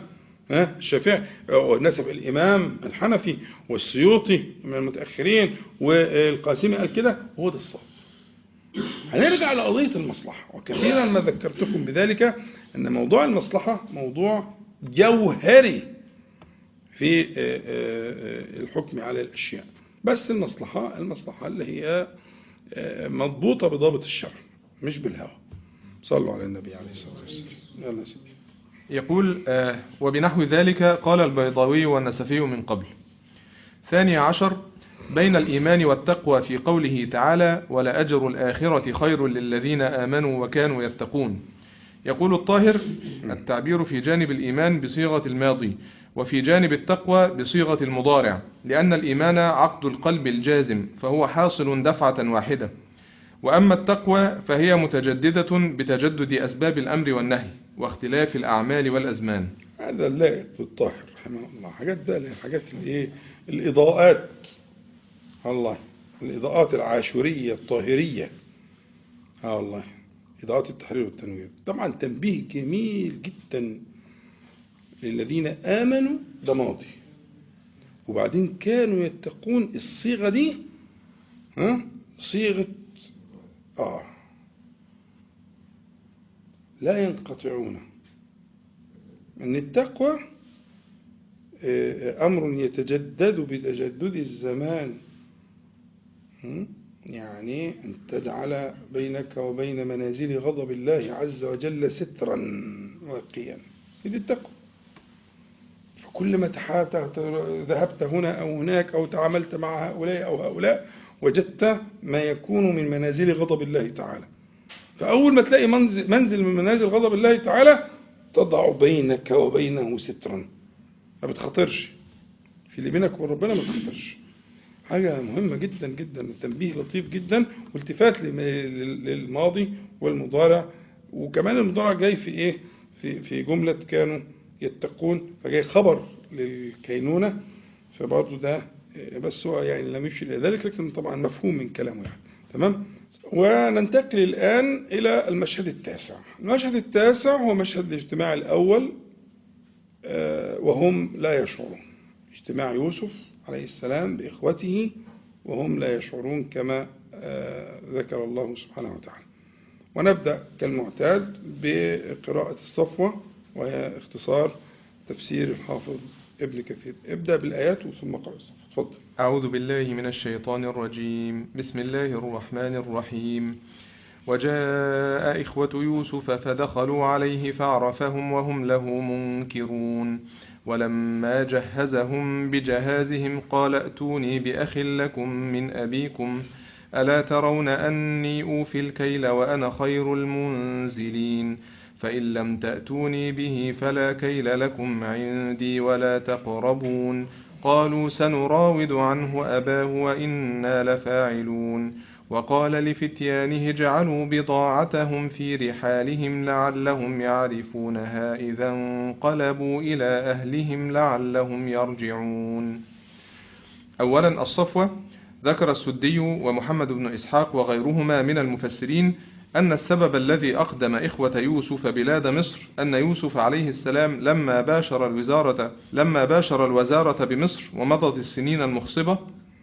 الشافعي ونسب الإمام الحنفي والسيوطي من المتأخرين والقاسمي قال كده، هو ده الصواب. هنرجع لقضية المصلحة، وكثيرا ما ذكرتكم بذلك أن موضوع المصلحة موضوع جوهري في الحكم على الأشياء. بس المصلحة اللي هي مضبوطة بضابط الشرع مش بالهوى. صلوا على النبي عليه الصلاة والسلام. يلا سيدي. يقول وبنحو ذلك قال البيضاوي والنسفي من قبل. 12 بين الإيمان والتقوى في قوله تعالى ولأجر الآخرة خير للذين آمنوا وكانوا يتقون. يقول الطاهر التعبير في جانب الإيمان بصيغة الماضي، وفي جانب التقوى بصيغة المضارع، لأن الإيمان عقد القلب الجازم فهو حاصل دفعة واحدة، وأما التقوى فهي متجددة بتجدد أسباب الأمر والنهي واختلاف الأعمال والأزمان. هذا اللائق بالطاهر رحمه الله. حاجات ده حاجات الإضاءات، الله، الإضاءات العاشورية الطاهرية. والله إضاءات التحرير والتنوير. طبعا تنبيه جميل جدا للذين آمنوا، ده ماضي، وبعدين كانوا يتقون. الصيغة دي صيغة لا ينقطعون. أن التقوى أمر يتجدد بتجدد الزمان، يعني أن تجعل بينك وبين منازل غضب الله عز وجل سترا واقيا. هذه التقوى. فكل ما ذهبت هنا أو هناك أو تعاملت مع هؤلاء أو هؤلاء وجدت ما يكون من منازل غضب الله تعالى. فأول ما تلاقي منزل من منازل غضب الله تعالى تضع بينك وبينه سترا، ما بتخطرش في اللي بينك وبين ربنا، ما بتخطرش. حاجة مهمة جدا جدا، تنبيه لطيف جدا، والتفات للماضي والمضارع. وكمان المضارع جاي في ايه؟ في جملة كانوا يتقون، فجاي خبر للكينونة، فبرضه ده بس هو يعني لم يمشي إلى ذلك، لكن طبعا مفهوم من كلامه يعني. تمام. وننتقل الآن إلى المشهد التاسع. المشهد التاسع هو مشهد الاجتماع الأول، وهم لا يشعرون. اجتماع يوسف عليه السلام بإخوته وهم لا يشعرون، كما ذكر الله سبحانه وتعالى. ونبدأ كالمعتاد بقراءة الصفوة، وهي اختصار تفسير الحافظ ابن كثير. ابدأ بالآيات ثم قرأ الصفوة. تفضل. أعوذ بالله من الشيطان الرجيم. بسم الله الرحمن الرحيم. وجاء إخوة يوسف فدخلوا عليه فعرفهم وهم له منكرون. ولما جهزهم بجهازهم قال ائتوني بأخ لكم من أبيكم ألا ترون أني أوفي الكيل وأنا خير المنزلين فإن لم تأتوني به فلا كيل لكم عندي ولا تقربون. قالوا سنراود عنه أباه وإنا لفاعلون. وقال لفتيانه اجعلوا بضاعتهم في رحالهم لعلهم يعرفونها إذا انقلبوا إلى أهلهم لعلهم يرجعون. أولا الصفوة. ذكر السدي ومحمد بن إسحاق وغيرهما من المفسرين أن السبب الذي أقدم إخوة يوسف بلاد مصر أن يوسف عليه السلام لما باشر الوزارة بمصر ومضت السنين المخصبة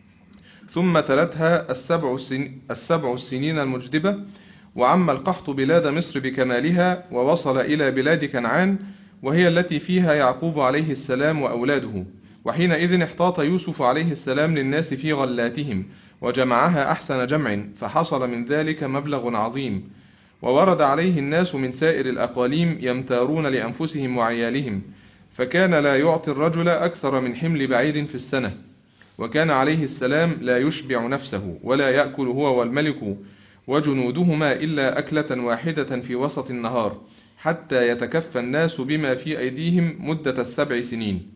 ثم تلتها السبع السنين المجدبة، وعم القحط بلاد مصر بكمالها ووصل إلى بلاد كنعان وهي التي فيها يعقوب عليه السلام وأولاده. وحينئذ احتاط يوسف عليه السلام للناس في غلاتهم وجمعها أحسن جمع، فحصل من ذلك مبلغ عظيم. وورد عليه الناس من سائر الأقاليم يمتارون لأنفسهم وعيالهم، فكان لا يعطي الرجل أكثر من حمل بعير في السنة. وكان عليه السلام لا يشبع نفسه ولا يأكل هو والملك وجنودهما إلا أكلة واحدة في وسط النهار، حتى يتكفى الناس بما في أيديهم مدة 7 سنين.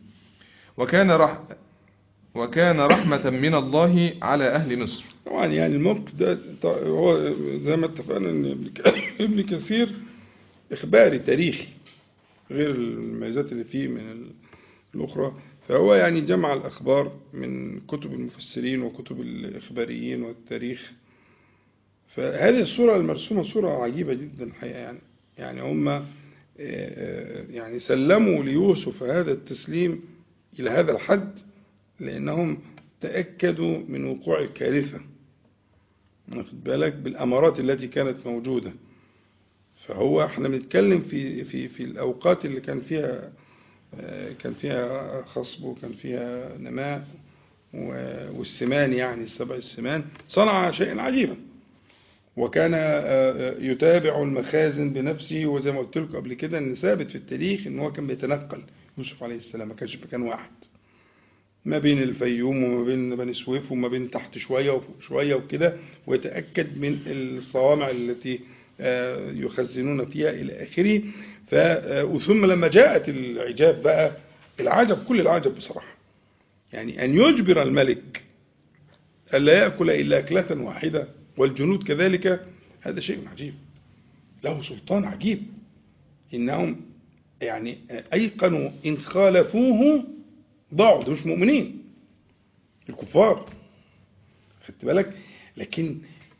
وكان رحمة من الله على أهل مصر. طبعا يعني الموقف ده هو زي ما اتفقنا ان ابن كثير إخباري تاريخي غير الميزات اللي فيه من الأخرى، فهو يعني جمع الأخبار من كتب المفسرين وكتب الإخباريين والتاريخ. فهذه الصورة المرسومة صورة عجيبة جدا الحقيقة. يعني هم يعني سلموا ليوسف هذا التسليم إلى هذا الحد لأنهم تأكدوا من وقوع الكارثة، واخد بالك، بالأمارات التي كانت موجودة. فهو احنا بنتكلم في الأوقات اللي كان فيها خصب وكان فيها نماء والسمان، يعني السبع السمان، صنع شيئا عجيبا، وكان يتابع المخازن بنفسه. وزي ما قلت لكم قبل كده ان ثابت في التاريخ ان هو كان بيتنقل يوسف عليه السلام، ما كانش في مكان واحد، ما بين الفيوم وما بين بني سويف وما بين تحت شوية وفوق شوية وكده، ويتأكد من الصوامع التي يخزنون فيها إلى آخره. وثم لما جاءت العجاب بقى، العجب كل العجب بصراحة، يعني أن يجبر الملك ألا يأكل إلا أكلة واحدة والجنود كذلك، هذا شيء عجيب، له سلطان عجيب. إنهم يعني أيقنوا إن خالفوه ضاعوا، ده مش مؤمنين الكفار، خدت بالك. لكن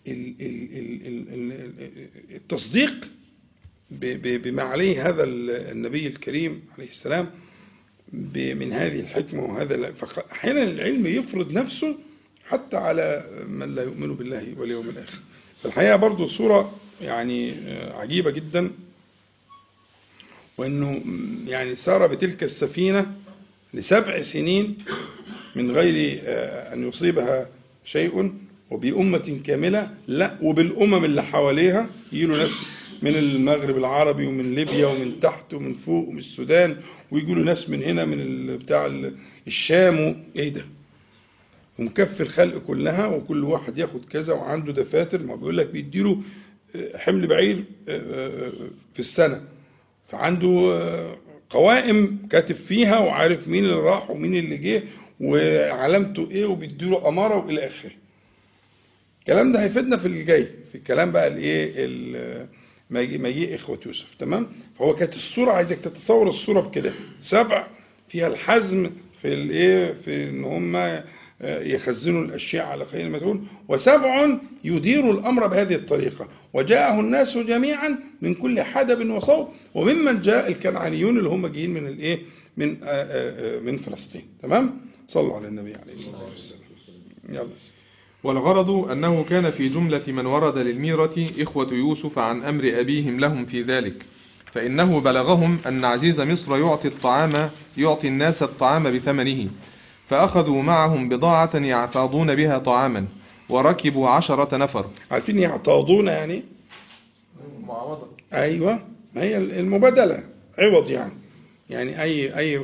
التصديق بما عليه هذا النبي الكريم عليه السلام من هذه الحكمة وهذا، فأحيانا العلم يفرض نفسه حتى على من لا يؤمن بالله واليوم الآخر. فالحقيقة برضو صورة يعني عجيبة جدا، وأنه يعني سار بتلك السفينة ل7 سنين من غير أن يصيبها شيء، وبأمة كاملة، لا وبالأمم اللي حواليها، يجيله ناس من المغرب العربي ومن ليبيا ومن تحت ومن فوق ومن السودان، ويجيله ناس من هنا من بتاع الشام، ايه ده، ومكفي الخلق كلها، وكل واحد ياخد كذا وعنده دفاتر، ما بيقول لك بيديله حمل بعير في السنة، فعنده قوائم كاتب فيها وعارف مين اللي راح ومين اللي جه وعلامته ايه، وبيديله اماره والى اخره. الكلام ده هيفيدنا في الجاي، في الكلام بقى الايه ما يجي اخوه يوسف، تمام. فهو كانت الصوره، عايزك تتصور الصوره بكده، 7 فيها الحزم في الايه، في ان هم يخزنوا الاشياء على خير ما تقول، و7 يديروا الامر بهذه الطريقه. وجاءه الناس جميعا من كل حدب وصوب، وممن جاء الكنعانيون اللي هم جايين من الايه، من فلسطين، تمام. صلوا على النبي عليه الصلاه والسلام. يلا. والغرض أنه كان في جملة من ورد للميرة إخوة يوسف عن أمر أبيهم لهم في ذلك، فإنه بلغهم أن عزيز مصر يعطي الناس الطعام بثمنه، فأخذوا معهم بضاعة يعتاضون بها طعاما، وركبوا 10 نفر. عارفين يعتاضون يعني معاوضة؟ أيوة، ما هي المبادلة، عوض يعني أي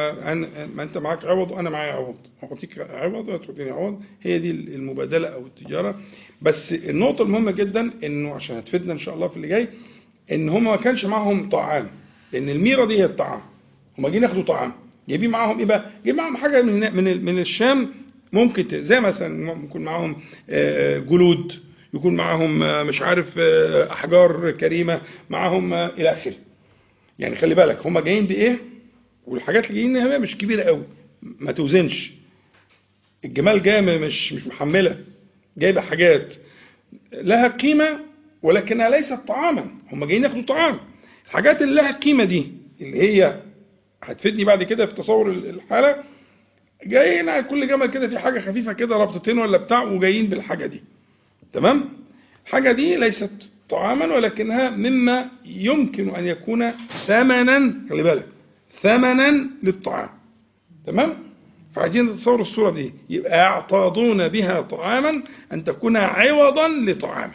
ما أنت معاك عوض وأنا معايا عوض، أعطيك عوض وتعطيني عوض، هي دي المبادلة أو التجارة. بس النقطة المهمة جدا إنه عشان هتفيدنا إن شاء الله في اللي جاي، إن هم ما كانش معهم طعام، لأن الميرة دي هي الطعام، هم جايين ياخدوا طعام، جايبين معاهم إيه بقى؟ جايبين معاهم حاجة من الشام، ممكن زي مثلا يكون معاهم جلود، يكون معاهم مش عارف أحجار كريمة معاهم إلى آخره. يعني خلي بالك هم جايين بإيه، والحاجات اللي جايين هي مش كبيرة قوي، ما توزنش. الجمال جاي مش محملة، جايبة حاجات لها قيمة ولكنها ليست طعاما، هم جايين ياخدوا طعام. الحاجات اللي لها قيمة دي اللي هي هتفيدني بعد كده في تصور الحالة، جايين كل جمل كده في حاجة خفيفة كده، ربطتين ولا بتاع، وجايين بالحاجة دي، تمام. الحاجة دي ليست طعاما ولكنها مما يمكن أن يكون ثمنا، خلي بالك، ثمنا للطعام، تمام. فعايزين نتصور الصورة دي، يبقى يعتاضون بها طعاما أن تكون عوضا لطعام،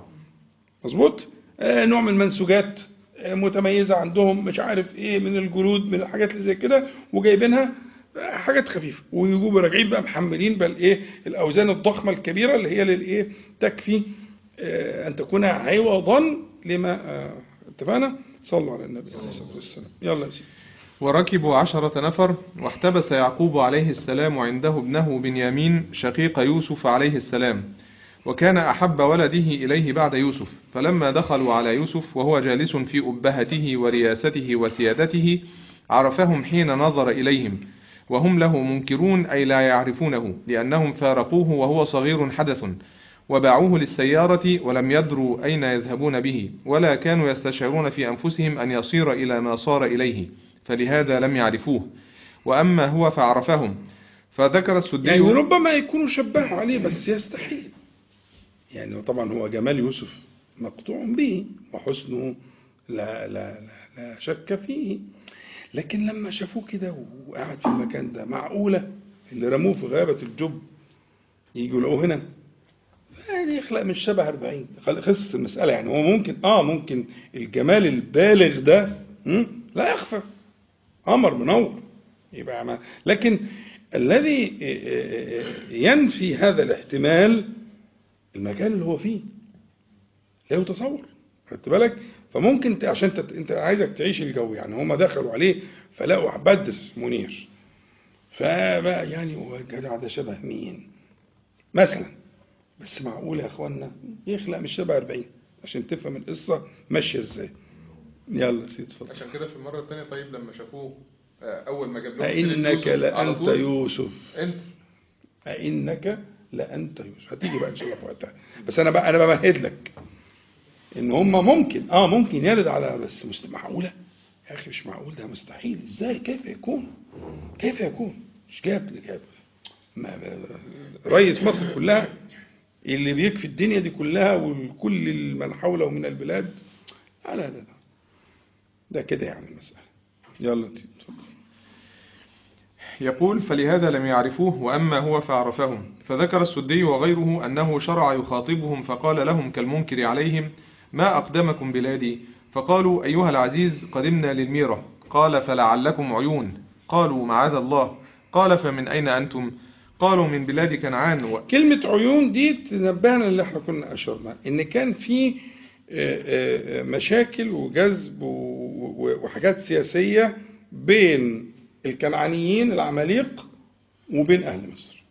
مظبوط. نوع من المنسوجات متميزة عندهم، مش عارف ايه، من الجلود، من الحاجات اللي زي كده، وجايبينها حاجات خفيفة، ويجوا راجعين بقى محملين بقى الايه، الاوزان الضخمة الكبيرة اللي هي للايه، تكفي ان تكون عوضا لما اتفقنا. صلوا على النبي عليه الصلاة والسلام. يلا يا سيدي. وركبوا 10 نفر، واحتبس يعقوب عليه السلام عنده ابنه بنيامين شقيق يوسف عليه السلام، وكان أحب ولده إليه بعد يوسف. فلما دخلوا على يوسف وهو جالس في أبهته ورياسته وسيادته، عرفهم حين نظر إليهم، وهم له منكرون أي لا يعرفونه، لأنهم فارقوه وهو صغير حدث، وباعوه للسيارة ولم يدروا أين يذهبون به، ولا كانوا يستشعرون في أنفسهم أن يصير إلى ما صار إليه، فلهذا لم يعرفوه. وأما هو فعرفهم. فذكر السدي يعني ربما يكونوا شبهوا عليه بس يستحيل. يعني طبعا هو جمال يوسف مقطوع به وحسنه لا شك فيه، لكن لما شافوه كده وقاعد في المكان ده، معقولة اللي رموه في غابة الجب يجوا لقوه هنا؟ يعني يخلق من الشبه 40. خلصت المسألة. يعني هو ممكن الجمال البالغ ده لا يخفى، قمر منور يبقى لكن الذي ينفي هذا الاحتمال المكان اللي هو فيه لا يتصور. خدت بالك؟ فممكن عشان انت عايزك تعيش الجو. يعني هم دخلوا عليه فلقوا بدر منير، فبقى يعني هو الجدع ده شبه مين مثلا؟ بس معقول يا اخوانا يخلق من الشبه 40 عشان تفهم القصه ماشيه ازاي. يلا سيدي اتفضل. عشان كده في المره الثانيه طيب لما شافوه اول ما جاب لهم أئنك لأنت يوسف، انت أئنك لأنت يوسف. هتيجي بقى إن شاء الله في وقتها. بس أنا بمهد لك إن هم ممكن يرد على، بس معقولة يا أخي؟ مش معقول، ده مستحيل. إزاي؟ كيف يكون؟ مش جاب رئيس مصر كلها اللي بيكفي الدنيا دي كلها وكل من حوله من البلاد. لا ده كده يعني المسألة. يلا تفضل. يقول: فلهذا لم يعرفوه، وأما هو فعرفهم. فذكر السدي وغيره أنه شرع يخاطبهم فقال لهم كالمنكر عليهم: ما أقدمكم بلادي؟ فقالوا: أيها العزيز قدمنا للميرة. قال: فلعلكم عيون. قالوا: معاذ الله. قال: فمن أين أنتم؟ قالوا: من بلاد كنعان. كلمة عيون دي تنبهنا اللي احنا كنا أشرنا إن كان في مشاكل وجذب وحاجات سياسية بين الكنعانيين العماليق وبين أهل مصر.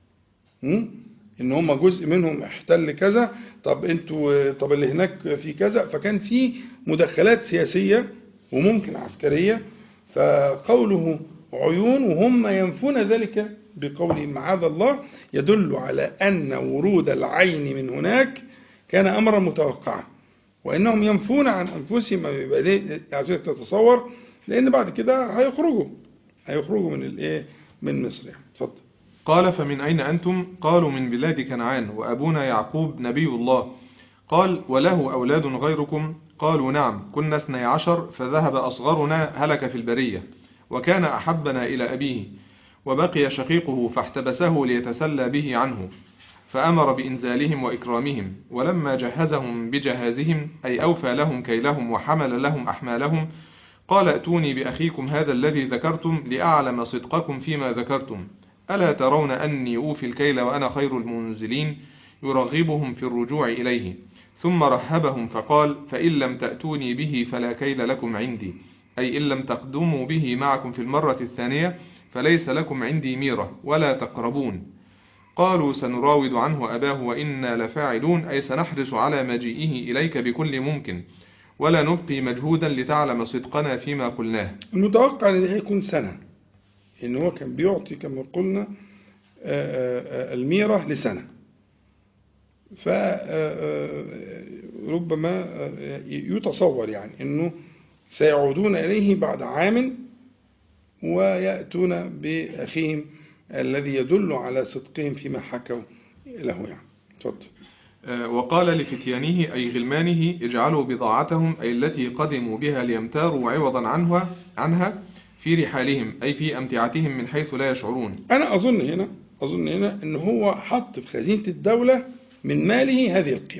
إن هم جزء منهم احتل كذا، طب اللي هناك في كذا. فكان في مدخلات سياسية وممكن عسكرية. فقوله عيون وهم ينفون ذلك بقولهم معاذ الله يدل على أن ورود العين من هناك كان أمرا متوقعا، وإنهم ينفون عن أنفسهم عشان تتصور، لأن بعد كده هيخرجوا من مصر. اتفضل. قال: فمن أين أنتم؟ قالوا: من بلاد كنعان، وأبونا يعقوب نبي الله. قال: وله أولاد غيركم؟ قالوا: نعم، كنا 12، فذهب أصغرنا هلك في البرية، وكان أحبنا إلى أبيه، وبقي شقيقه فاحتبسه ليتسلى به عنه، فأمر بإنزالهم وإكرامهم. ولما جهزهم بجهازهم، أي أوفى لهم كيلهم وحمل لهم أحمالهم، قال: ائتوني بأخيكم هذا الذي ذكرتم لأعلم صدقكم فيما ذكرتم. ألا ترون أني أوفي الكيل وأنا خير المنزلين؟ يرغبهم في الرجوع إليه. ثم رهبهم فقال: فإن لم تأتوني به فلا كيل لكم عندي، أي إن لم تقدموا به معكم في المرة الثانية فليس لكم عندي ميرة ولا تقربون. قالوا: سنراود عنه أباه وإنا لفاعلون، أي سنحرص على مجيئه إليك بكل ممكن، ولا نبقي مجهودا لتعلم صدقنا فيما قلناه. المتوقع أن هيكون سنة، إن هو كان بيعطي كما قلنا الميرة لسنة، فربما يتصور يعني أنه سيعودون إليه بعد عام ويأتون بأخيهم الذي يدل على صدقهم فيما حكوا له يعني. تفضل. وقال لفتيانه أي غلمانه: اجعلوا بضاعتهم أي التي قدموا بها ليمتاروا عوضا عنها في رحالهم، أي في أمتعتهم من حيث لا يشعرون. أنا أظن هنا أنه هو حط في خزينة الدولة من ماله هذه القيمة،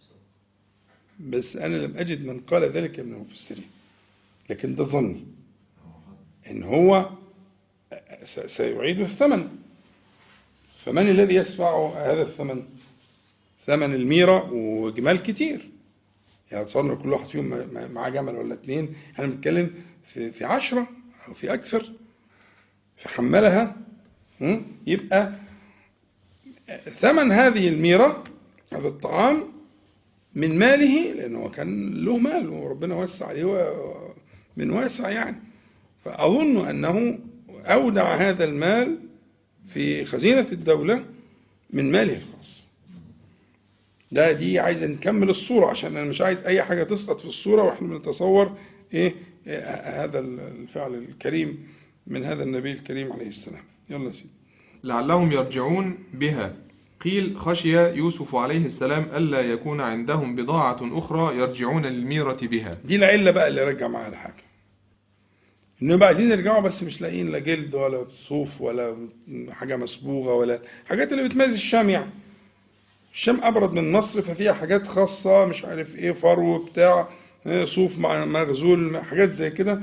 بس أنا لم أجد من قال ذلك من المفسرين، لكن ده ظني أن هو سيعيد الثمن. فمن الذي يدفع هذا الثمن؟ ثمن الميرة وجمال كتير، يعني تصنع كل واحد فيهم مع جمل ولا 2، احنا بنتكلم في 10 أو في أكثر، فحملها. يبقى ثمن هذه الميرة، هذا الطعام، من ماله، لأنه كان له مال وربنا وسع عليه من واسع يعني. فأظن أنه أودع هذا المال في خزينة الدولة من ماله الخاص. دي عايز نكمل الصورة، عشان أنا مش عايز أي حاجة تسقط في الصورة وإحنا بنتصور هذا الفعل الكريم من هذا النبي الكريم عليه السلام. يلا سيدي. لعلهم يرجعون بها. قيل خشي يوسف عليه السلام ألا يكون عندهم بضاعة أخرى يرجعون للميرة بها. دي العلة بقى اللي رجع معاها الحاكم، إنهم بقى عايزين يرجعوا بس مش لاقيين لا جلد ولا صوف ولا حاجة مسبوغة ولا حاجات اللي بتميز الشام. يعني الشام أبرد من مصر، ففيها حاجات خاصة مش عارف إيه، فرو بتاع صوف مغزول، حاجات زي كده،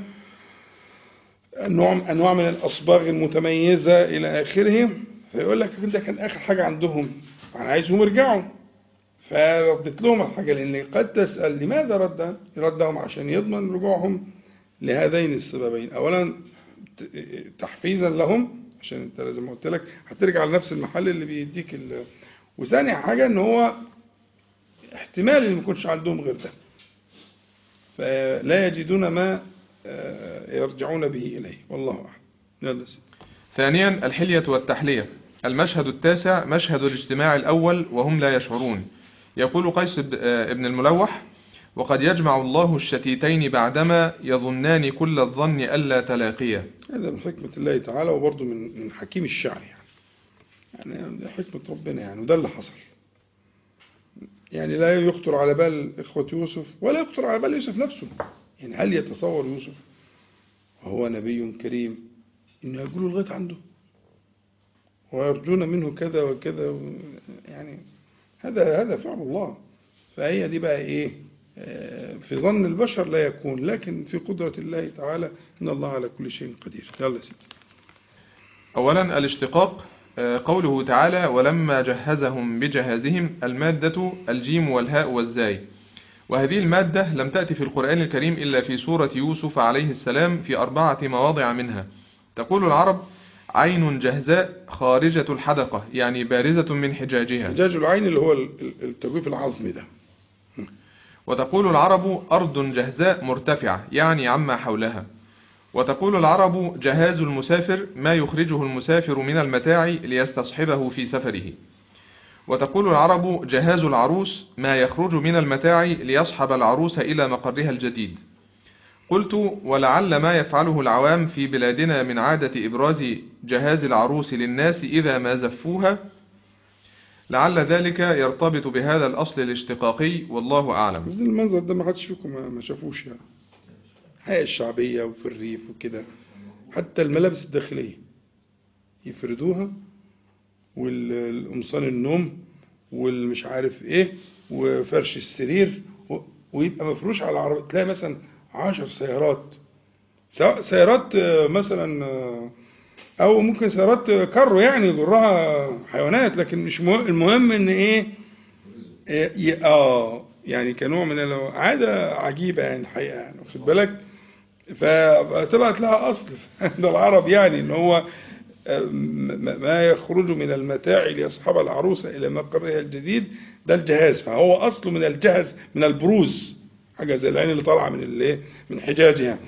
أنواع من الأصباغ المتميزة إلى آخره. فيقول لك ده كان آخر حاجة عندهم، أنا عايزهم يرجعوا. فردت لهم الحاجة، لأن قد تسأل لماذا ردهم؟ عشان يضمن رجوعهم لهذين السببين. أولا تحفيزا لهم، عشان انت لازم ما قلت لك هترجع لنفس المحل اللي بيديك وثاني حاجة ان هو احتمال ان ما يكونش عندهم غير ده، فلا يجدون ما يرجعون به إليه، والله أعلم. يلا سيدي. ثانيا الحلية والتحلية. المشهد التاسع مشهد الاجتماع الأول وهم لا يشعرون. يقول قيس ابن الملوح: وقد يجمع الله الشتيتين بعدما يظنان كل الظن ألا تلاقيا. هذا من حكمة الله تعالى، وبرضه من حكيم الشعر، يعني حكمة ربنا يعني، وده اللي حصل. يعني لا يخطر على بال إخوة يوسف ولا يخطر على بال يوسف نفسه. يعني هل يتصور يوسف وهو نبي كريم إنه يقولوا لغاية عنده ويرجون منه كذا وكذا؟ يعني هذا فعل الله. فهي دي بقى إيه، في ظن البشر لا يكون، لكن في قدرة الله تعالى إن الله على كل شيء قدير. يلا سيدي. أولا الاشتقاق. قوله تعالى: ولما جهزهم بجهازهم. المادة الجيم والهاء والزاي، وهذه المادة لم تأتي في القرآن الكريم إلا في سورة يوسف عليه السلام في 4 مواضع منها. تقول العرب: عين جهزاء خارجة الحدقة، يعني بارزة من حجاجها. حجاج العين اللي هو التجويف العظمي ده. وتقول العرب: أرض جهزاء مرتفعة، يعني عما حولها. وتقول العرب: جهاز المسافر، ما يخرجه المسافر من المتاع ليستصحبه في سفره. وتقول العرب: جهاز العروس، ما يخرج من المتاع ليصحب العروس إلى مقرها الجديد. قلت: ولعل ما يفعله العوام في بلادنا من عادة إبراز جهاز العروس للناس إذا ما زفوها، لعل ذلك يرتبط بهذا الأصل الاشتقاقي، والله أعلم. بس المنظر ده ما حدش فيكم ما شافوش يعني. الحياة الشعبية وفي الريف وكده، حتى الملابس الداخلية يفردوها، والقمصان النوم والمش عارف ايه وفرش السرير، ويبقى مفروش على العربية. تلاقي مثلا 10 سيارات، سواء سيارات مثلا او ممكن سيارات كارو يعني يجرها حيوانات، لكن مش المهم ان ايه يعني كنوع من العادة عجيبة يعني الحقيقة، يعني واخد بالك. فطلعت لها اصل عند العرب، يعني ان هو ما يخرج من المتاع ليصحب العروسة إلى مقرها الجديد، ده الجهاز. فهو أصله من الجهز، من البروز، حاجة زي العين اللي طالعة من حجاجها.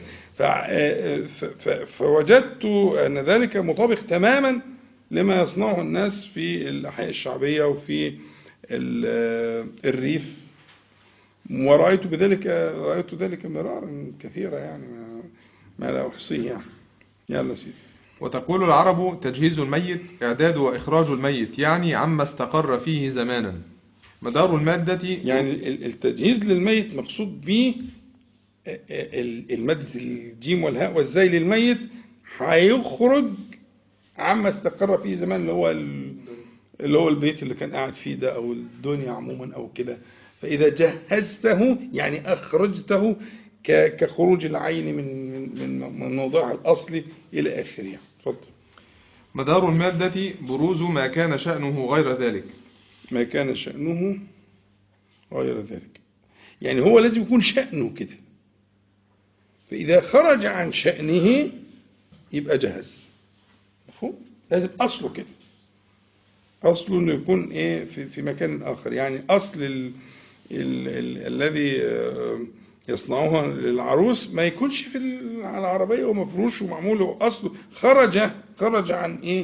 فوجدت أن ذلك مطابق تماما لما يصنعه الناس في الأحياء الشعبية وفي الريف، ورأيت ذلك مرارا كثيرا، يعني ما لا أحصيه يعني. يلا سيدي. وتقول العرب: تجهيز الميت، إعداد وإخراج الميت، يعني عما استقر فيه زمانا. مدار المادة، يعني التجهيز للميت مقصود به المادة الجيم والهاء والزاي للميت، هيخرج عما استقر فيه زمان، اللي هو البيت اللي كان قاعد فيه ده، أو الدنيا عموما أو كده. فإذا جهزته يعني أخرجته كخروج العين من موضعها الأصلي إلى آخره يعني. تفضل. مدار المادة بروز ما كان شأنه غير ذلك. ما كان شأنه غير ذلك، يعني هو لازم يكون شأنه كده، فإذا خرج عن شأنه يبقى جهز. مفهوم؟ لازم أصله كده، أصله إنه يكون إيه في مكان آخر. يعني أصل الذي يصنعوها للعروس ما يكونش على العربية ومفروش ومعمول، أصله خرج عن إيه،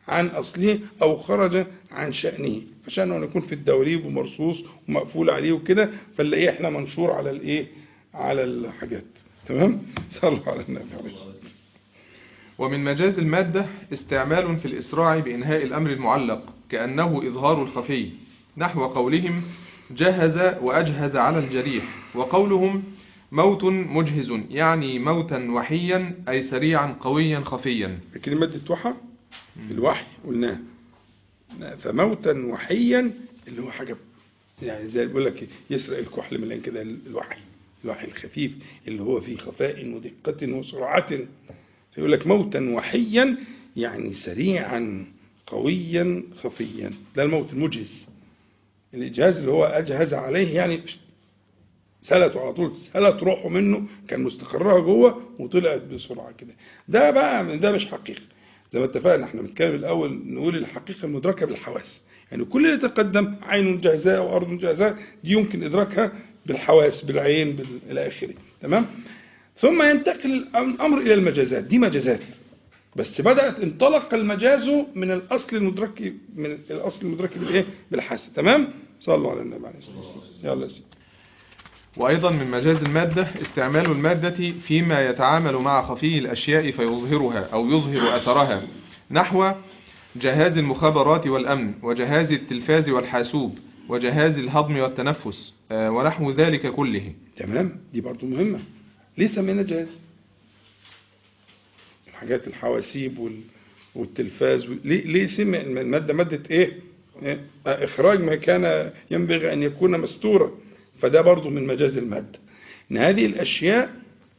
عن أصله أو خرج عن شأنه، عشان أن يكون في الدواليب ومرصوص ومقفول عليه وكده، فنلاقيه احنا منشور على الإيه، على الحاجات. تمام. صلوا على النبي عليه الصلاة والسلام. ومن مجاز المادة استعمال في الإسراع بإنهاء الأمر المعلق كأنه إظهار الخفي، نحو قولهم جهز وأجهز على الجريح، وقولهم موت مجهز يعني موتا وحيا أي سريعا قويا خفيا. لكن مادة وحى في الوحي قلناها، فموتا وحيا اللي هو حاجة يعني زي بيقول لك يسرق الكحل من العين كده، الوحي الخفيف اللي هو فيه خفاء ودقة وسرعة، يقول لك موتا وحيا يعني سريعا قويا خفيا. ده الموت المجهز. الإجهاز اللي هو أجهز عليه يعني سلته على طول، سلت روحه منه، كان مستقرها جوه وطلعت بسرعة كده. ده بقى ده مش حقيقة. زي ما اتفقنا احنا بنتكلم الأول نقول الحقيقة المدركة بالحواس، يعني كل اللي تقدم عين جاهزاء وأرض جاهزاء دي يمكن إدراكها بالحواس، بالعين، إلى آخره. تمام. ثم ينتقل الأمر إلى المجازات. دي مجازات، بس بدأت انطلق المجاز من الأصل المدرك، من الأصل المدرك بالإيه؟ بالحاسة. تمام. صلوا على النبي عليه الصلاة والسلام. يلا سيدي. وأيضا من مجاز المادة استعمال المادة فيما يتعامل مع خفي الأشياء فيظهرها أو يظهر أثرها، نحو جهاز المخابرات والأمن، وجهاز التلفاز والحاسوب، وجهاز الهضم والتنفس، ونحو ذلك كله. تمام. دي برضو مهمة. ليه سمينا جهاز؟ الحاجات الحواسيب والتلفاز ليه سمى المادة مادة إيه؟ إخراج ما كان ينبغي أن يكون مستورا. فده برضو من مجاز المادة، إن هذه الأشياء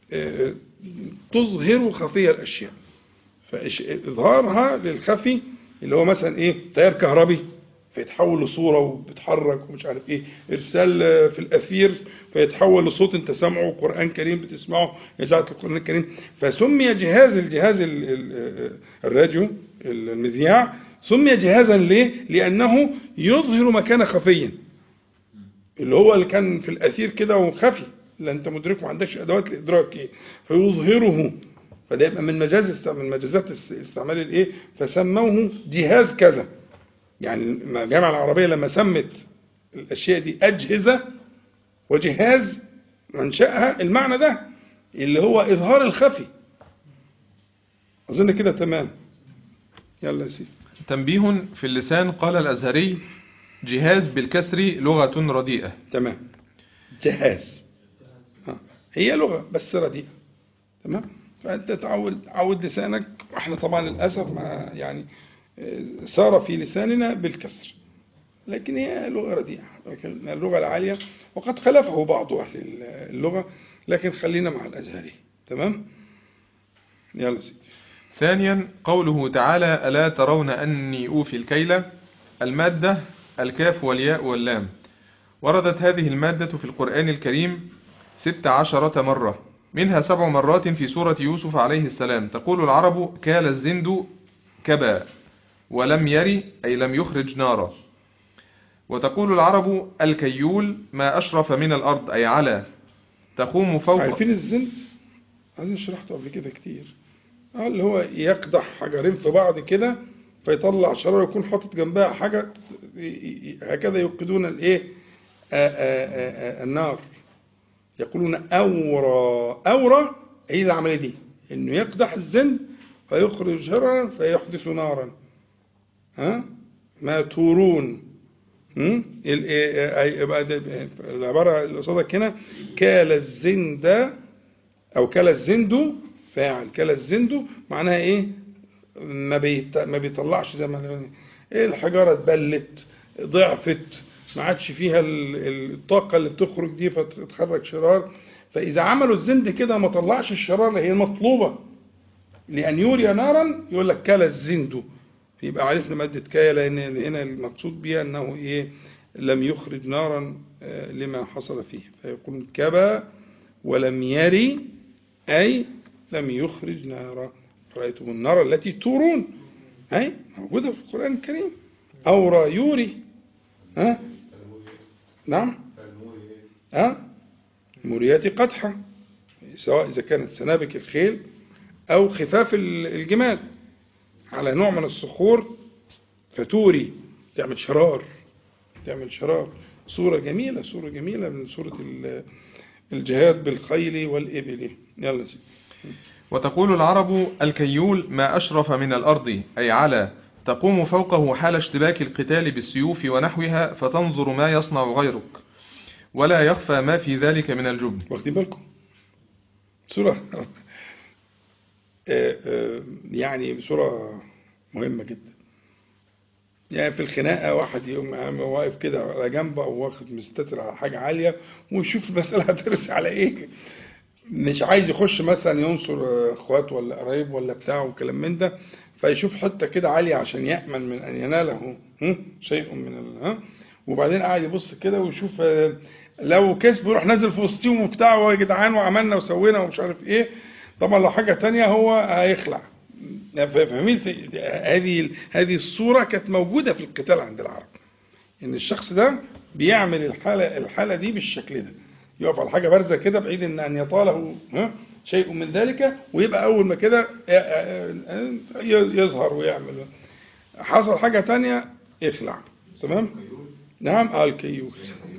تظهر خفية الأشياء، فإظهارها للخفي اللي هو مثلا إيه؟ تيار كهربي فيتحول لصورة وبتحرك ومش عارف إيه، إرسال في الأثير فيتحول لصوت أنت سمعه، قرآن كريم بتسمعه، إذاعة القرآن الكريم. فسمي الجهاز الراديو المذياع سمي جهازا ليه؟ لأنه يظهر مكان خفيا، اللي هو اللي كان في الأثير كده وخفي، لا أنت مدرك ما عندكش أدوات الإدراك إيه، فيظهره. فده يبقى من مجازات استعمال الإيه، فسموه جهاز كذا. يعني الجامعة العربية لما سمت الأشياء دي أجهزة وجهاز، منشأها المعنى ده اللي هو إظهار الخفي. أظن كده تمام. يلا يا سيدي. تنبيه في اللسان. قال الأزهري جهاز بالكسر لغة رديئة. تمام. جهاز هي لغة بس رديئة. تمام. فأنت تعود لسانك، وإحنا طبعا للأسف ما يعني صار في لساننا بالكسر، لكن هي لغة رديئة، لكن اللغة العالية وقد خلفه بعض أهل اللغة، لكن خلينا مع الأزهري. تمام. يلا سيدي. ثانيا قوله تعالى ألا ترون أني أوفي الكيل. المادة الكاف والياء واللام. وردت هذه المادة في القرآن الكريم 16 مرة، منها 7 مرات في سورة يوسف عليه السلام. تقول العرب كال الزند كبا، ولم يري أي لم يخرج نارا. وتقول العرب الكيول ما أشرف من الأرض أي على، تقوم فوق. عارفين الزند؟ أنا شرحته قبل كده كتير. اللي هو يقدح حجرين في بعض كده فيطلع شرارة، يكون حاطط جنبها حاجة هكذا يوقدون الايه، النار. يقولون أورى هي العملية دي، انه يقدح الزند فيخرج شرارا فيحدث نارا. ما تورون. العبارة اللي قصادك هنا كال الزند أو كال الزند فاعل. كال الزند معناها إيه؟ ما بيطلعش زي ما الحجارة اتبلت ضعفت، ما عادش فيها الطاقة اللي بتخرج دي فتتخرج شرار. فإذا عملوا الزند كده ما طلعش الشرار اللي هي المطلوبة لأن يوري نارا، يقول لك كال الزند. يبقى عرفنا مادة كاية، لأن هنا المقصود بها أنه إيه؟ لم يخرج نارا لما حصل فيه. فيقولون كبا ولم يري أي لم يخرج نارا. رأيتم النار التي تورون، أي موجودة في القرآن الكريم. أورى يوري. نعم. مريات قدحة، سواء إذا كانت سنابك الخيل أو خفاف الجمال. على نوع من الصخور فتوري، تعمل شرار. صورة جميلة من صورة الجهاد بالخيل والإبل. يلا سيدي. وتقول العرب الكيول ما أشرف من الأرض أي على، تقوم فوقه حال اشتباك القتال بالسيوف ونحوها فتنظر ما يصنع غيرك ولا يخفى ما في ذلك من الجبن. واخدين بالكم صورة يعني صورة مهمة جدا. يعني في الخناقة واحد يوم واقف كده على جنبه أو واخد مستتر على حاجة عالية ويشوف المسألة هترسي على إيه، مش عايز يخش مثلا ينصر اخواته ولا قرايب ولا بتاع وكلام من ده، فيشوف حتة كده عالية عشان يأمن من أن يناله شيء من وبعدين قاعد يبص كده ويشوف لو كسب يروح نازل في وسطهم وبتاع ويا جدعان وعملنا وسوينا ومش عارف ايه. طبعا لو حاجة تانية هو هيخلع. فاهمين؟ هذه الصورة كانت موجودة في القتال عند العرب، ان الشخص ده بيعمل الحالة دي بالشكل ده، يقف على حاجة بارزة كده بعيد ان يطاله شيء من ذلك، ويبقى اول ما كده يظهر ويعمل. حصل حاجة تانية يخلع. تمام؟ نعم. الكيول.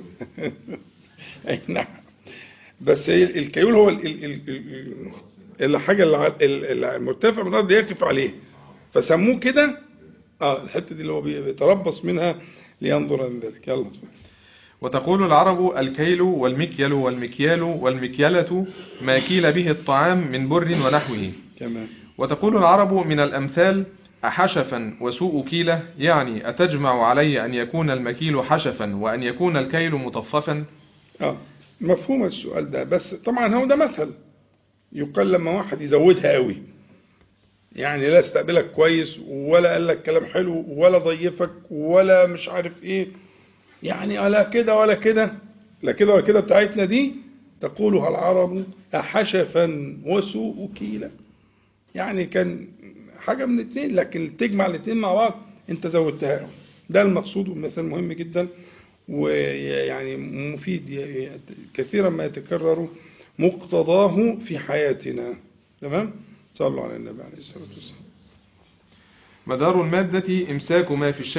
اي نعم. بس الكيول هو الحاجة المرتفع من الارض يقف عليه، فسموه كده الحتة دي اللي هو بيتربص منها لينظر من ذلك. يلا. وتقول العرب الكيل والمكيل والمكيال والمكيلة ما كيل به الطعام من بر ونحوه. كمان. وتقول العرب من الأمثال أحشفا وسوء كيلة، يعني أتجمع علي أن يكون المكيل حشفا وأن يكون الكيل مطففا. مفهوم السؤال ده، بس طبعا هو ده مثل يقال لما واحد يزودها قوي، يعني لا استقبلك كويس ولا قال لك كلام حلو ولا ضيفك ولا مش عارف ايه، يعني لا كده ولا كده، لا كده ولا كده بتاعتنا دي تقولها العرب حشفا وسوء كيلة، يعني كان حاجة من الاثنين، لكن تجمع الاثنين مع بعض انت زودتها. ده المقصود، والمثال مهم جدا ويعني مفيد كثيرا ما يتكرر مقتضاه في حياتنا. تمام؟ صلوا على النبي عليه الصلاة والسلام. مدار المادة إمساك ما في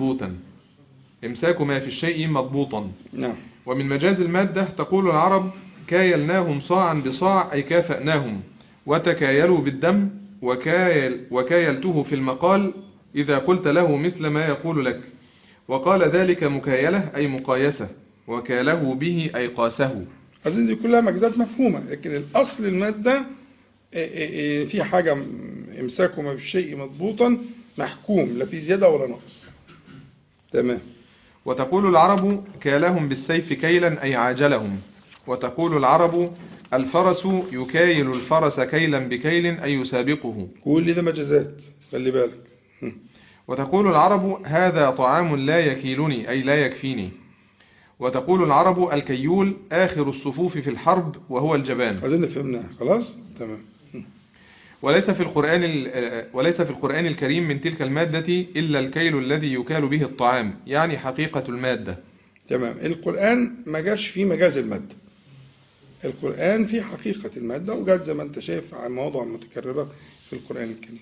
الشيء مضبوطا. نعم. ومن مجاز المادة تقول العرب كايلناهم صاعا بصاع أي كافأناهم، وتكايلوا بالدم، وكايلته في المقال إذا قلت له مثل ما يقول لك، وقال ذلك مكايلة أي مقايسة، وكاله به أي قاسه. أظن دي كلها مجازات مفهومة، لكن الأصل المادة في حاجة إمساكه ما في الشيء مضبوطا محكوم، لا في زيادة ولا نقص. تمام. وتقول العرب كالهم بالسيف كيلا أي عاجلهم. وتقول العرب الفرس يكايل الفرس كيلا بكيل أي يسابقه. كل ده مجازات، خلي بالك. وتقول العرب هذا طعام لا يكيلني أي لا يكفيني. وتقول العرب الكيول آخر الصفوف في الحرب وهو الجبان. أظن فهمناها خلاص. تمام. وليس في القرآن الكريم من تلك المادة إلا الكيل الذي يكال به الطعام، يعني حقيقة المادة. تمام. القرآن ما جاش فيه مجاز المادة، القرآن فيه حقيقة المادة، وجات زي ما انت شايف عن مواضع متكررة في القرآن الكريم.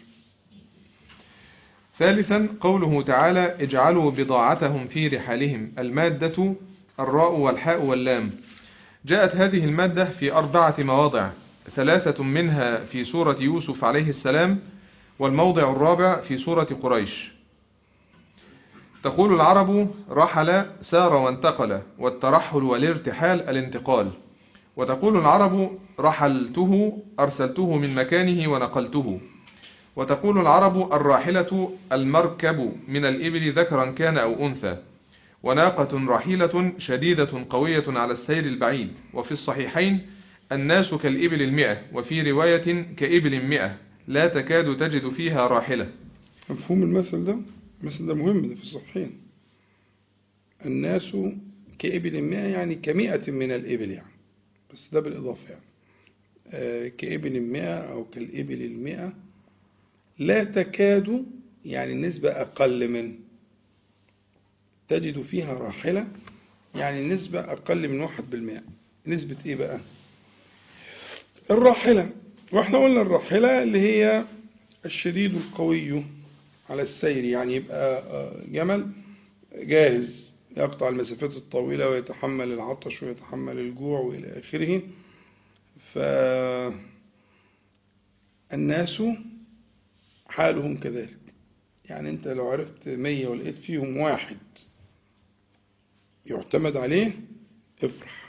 ثالثا قوله تعالى اجعلوا بضاعتهم في رحالهم، المادة الراء والحاء واللام. جاءت هذه المادة في 4 مواضع، 3 منها في سورة يوسف عليه السلام، والموضع الرابع في سورة قريش. تقول العرب رحل سار وانتقل، والترحل والارتحال الانتقال. وتقول العرب رحلته أرسلته من مكانه ونقلته. وتقول العرب الراحلة المركب من الإبل ذكرا كان أو أنثى، وناقة رحيلة شديدة قوية على السير البعيد. وفي الصحيحين الناس كالإبل 100، وفي رواية كإبل 100 لا تكاد تجد فيها راحلة. مفهوم المثل ده؟ المثل ده مهم، ده في الصحيحين. الناس كإبل 100 يعني ك100 من الإبل، يعني بس ده بالإضافة، يعني كإبل 100 أو كالإبل 100 لا تكاد، يعني النسبة أقل من تجد فيها راحلة، يعني النسبة أقل من 1%. نسبة إيه بقى؟ الراحلة. وإحنا قلنا الراحلة اللي هي الشديد القوي على السير، يعني يبقى جمل جاهز يقطع المسافات الطويلة ويتحمل العطش ويتحمل الجوع وإلى آخره. فالناس حالهم كذلك، يعني أنت لو عرفت 100 ولقيت فيهم واحد يعتمد عليه افرح.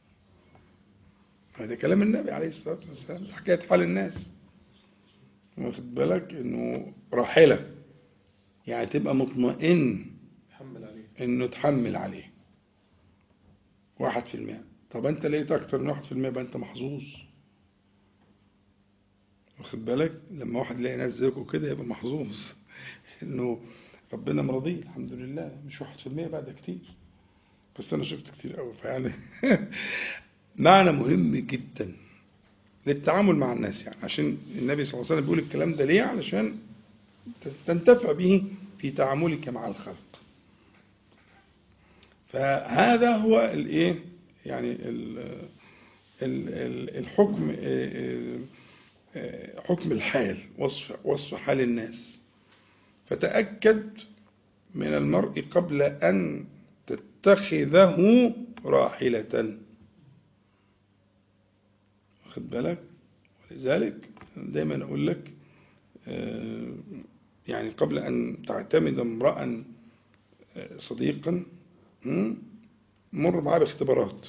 هذا كلام النبي عليه الصلاة والسلام، حكاية حال الناس. واخد بالك إنه راحلة، يعني تبقى مطمئن إنه تحمل عليه 1%. طب أنت لقيت أكتر من 1% يبقى أنت محظوظ. واخد بالك، لما واحد يلاقي ناس زيكم كده يبقى محظوظ إنه ربنا مرضيه الحمد لله. مش 1% بقى، ده كتير، بس أنا شفت كتير قوي. فيعني معنى مهم جدا للتعامل مع الناس، يعني عشان النبي صلى الله عليه وسلم بيقول الكلام ده ليه؟ علشان تنتفع به في تعاملك مع الخلق. فهذا هو الايه، يعني الحكم، حكم الحال، وصف حال الناس. فتأكد من المرء قبل أن تتخذه راحلة. واخد بالك، ولذلك دايما أقول لك يعني قبل أن تعتمد امرأ صديقا مر معاه باختبارات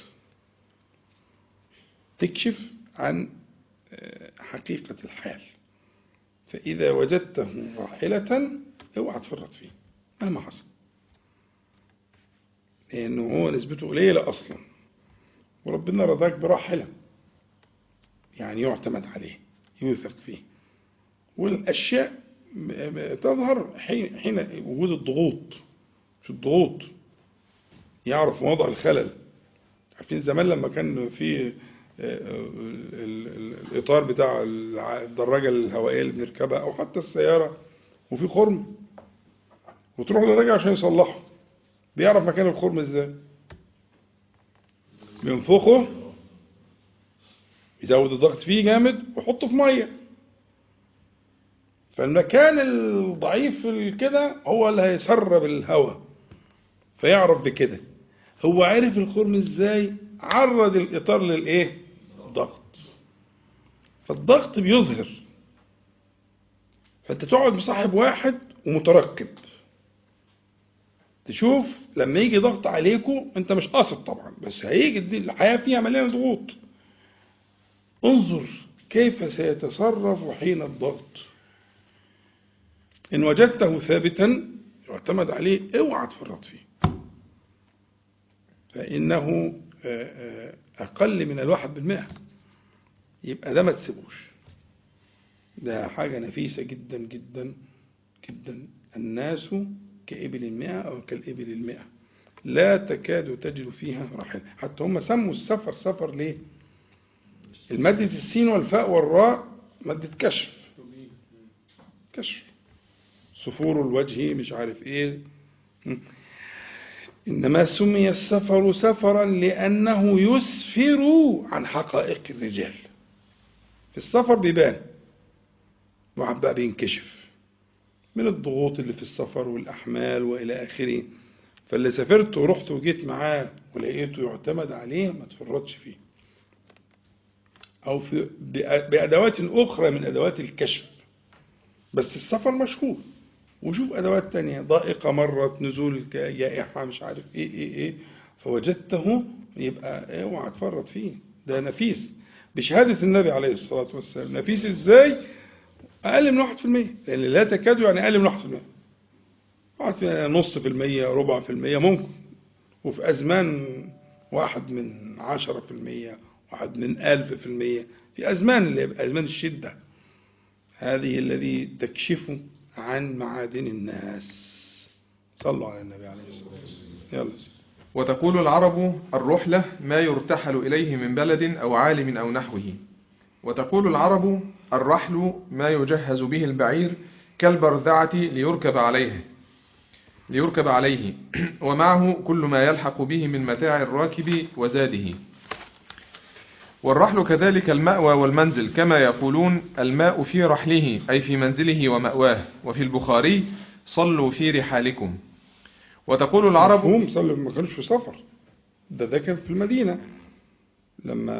تكشف عن حقيقة الحال. فإذا وجدته راحلة اوعى تفرط فيه مهما حصل، لأنه هو نسبته قليلة أصلا، وربنا رضاك براحلة يعني يعتمد عليه يوثق فيه. والأشياء تظهر حين وجود الضغوط. في الضغوط يعرف وضع الخلل. عارفين زمان لما كان في الإطار بتاع الدراجة الهوائية اللي بنركبها أو حتى السيارة وفي خرم، وتروح للراجل عشان يصلحه، بيعرف مكان الخرم ازاي؟ بينفخه، يزود الضغط فيه جامد ويحطه في ميه. فالمكان الضعيف كده هو اللي هيسرب الهواء، فيعرف بكده. هو عرف الخرم ازاي؟ عرض الاطار للايه؟ ضغط. فالضغط بيظهر، فانت تقعد مصاحب واحد ومترقب تشوف لما يجي ضغط عليكم، انت مش قاصد طبعا، بس هيجي الحياة فيها مليانة ضغوط. انظر كيف سيتصرف حين الضغط. إن وجدته ثابتا يعتمد عليه اوعى تفرط فيه، فإنه أقل من 1%. يبقى ده ما تسيبوش، ده حاجة نفيسة جدا جدا جدا. الناس كإبل 100 أو كالإبل 100 لا تكاد تجد فيها راحلة. حتى هم سموا السفر سفر ليه؟ المادة السين والفاء والراء مادة كشف، كشف صفور الوجه مش عارف ايه. إنما سمي السفر سفرا لأنه يسفر عن حقائق الرجال. في السفر بيبان، واحد بقى بينكشف من الضغوط اللي في السفر والأحمال وإلى آخره. فاللي سافرت ورحت وجيت معاه ولقيته يعتمد عليه ما تفرطش فيه، أو في بأدوات أخرى من أدوات الكشف. بس السفر مشهور، وشوف أدوات تانية ضائقة مرت، نزول جائحة مش عارف إيه فوجدته، يبقى اوعى تفرط فيه. ده نفيس بشهادة النبي عليه الصلاة والسلام. نفيس إزاي؟ أقل من 1%، لأن لا تكاد يعني أقل من 1%. 0.5%، 0.25% ممكن، وفي أزمان 1/10%، 1/1000%. في أزمان اللي يبقى أزمان الشدة، هذه الذي تكشف عن معادن الناس. صلوا على النبي عليه الصلاة والسلام. يلا. وتقول العرب الرحلة ما يرتحل إليه من بلد أو عالم أو نحوه. وتقول العرب الرحل ما يجهز به البعير كالبرذعة ليركب عليه ومعه كل ما يلحق به من متاع الراكب وزاده. والرحل كذلك المأوى والمنزل، كما يقولون الماء في رحله أي في منزله ومأواه. وفي البخاري صلوا في رحالكم. وتقول العرب مفهوم، صلوا ما كانوش في سفر، ده كان في المدينة لما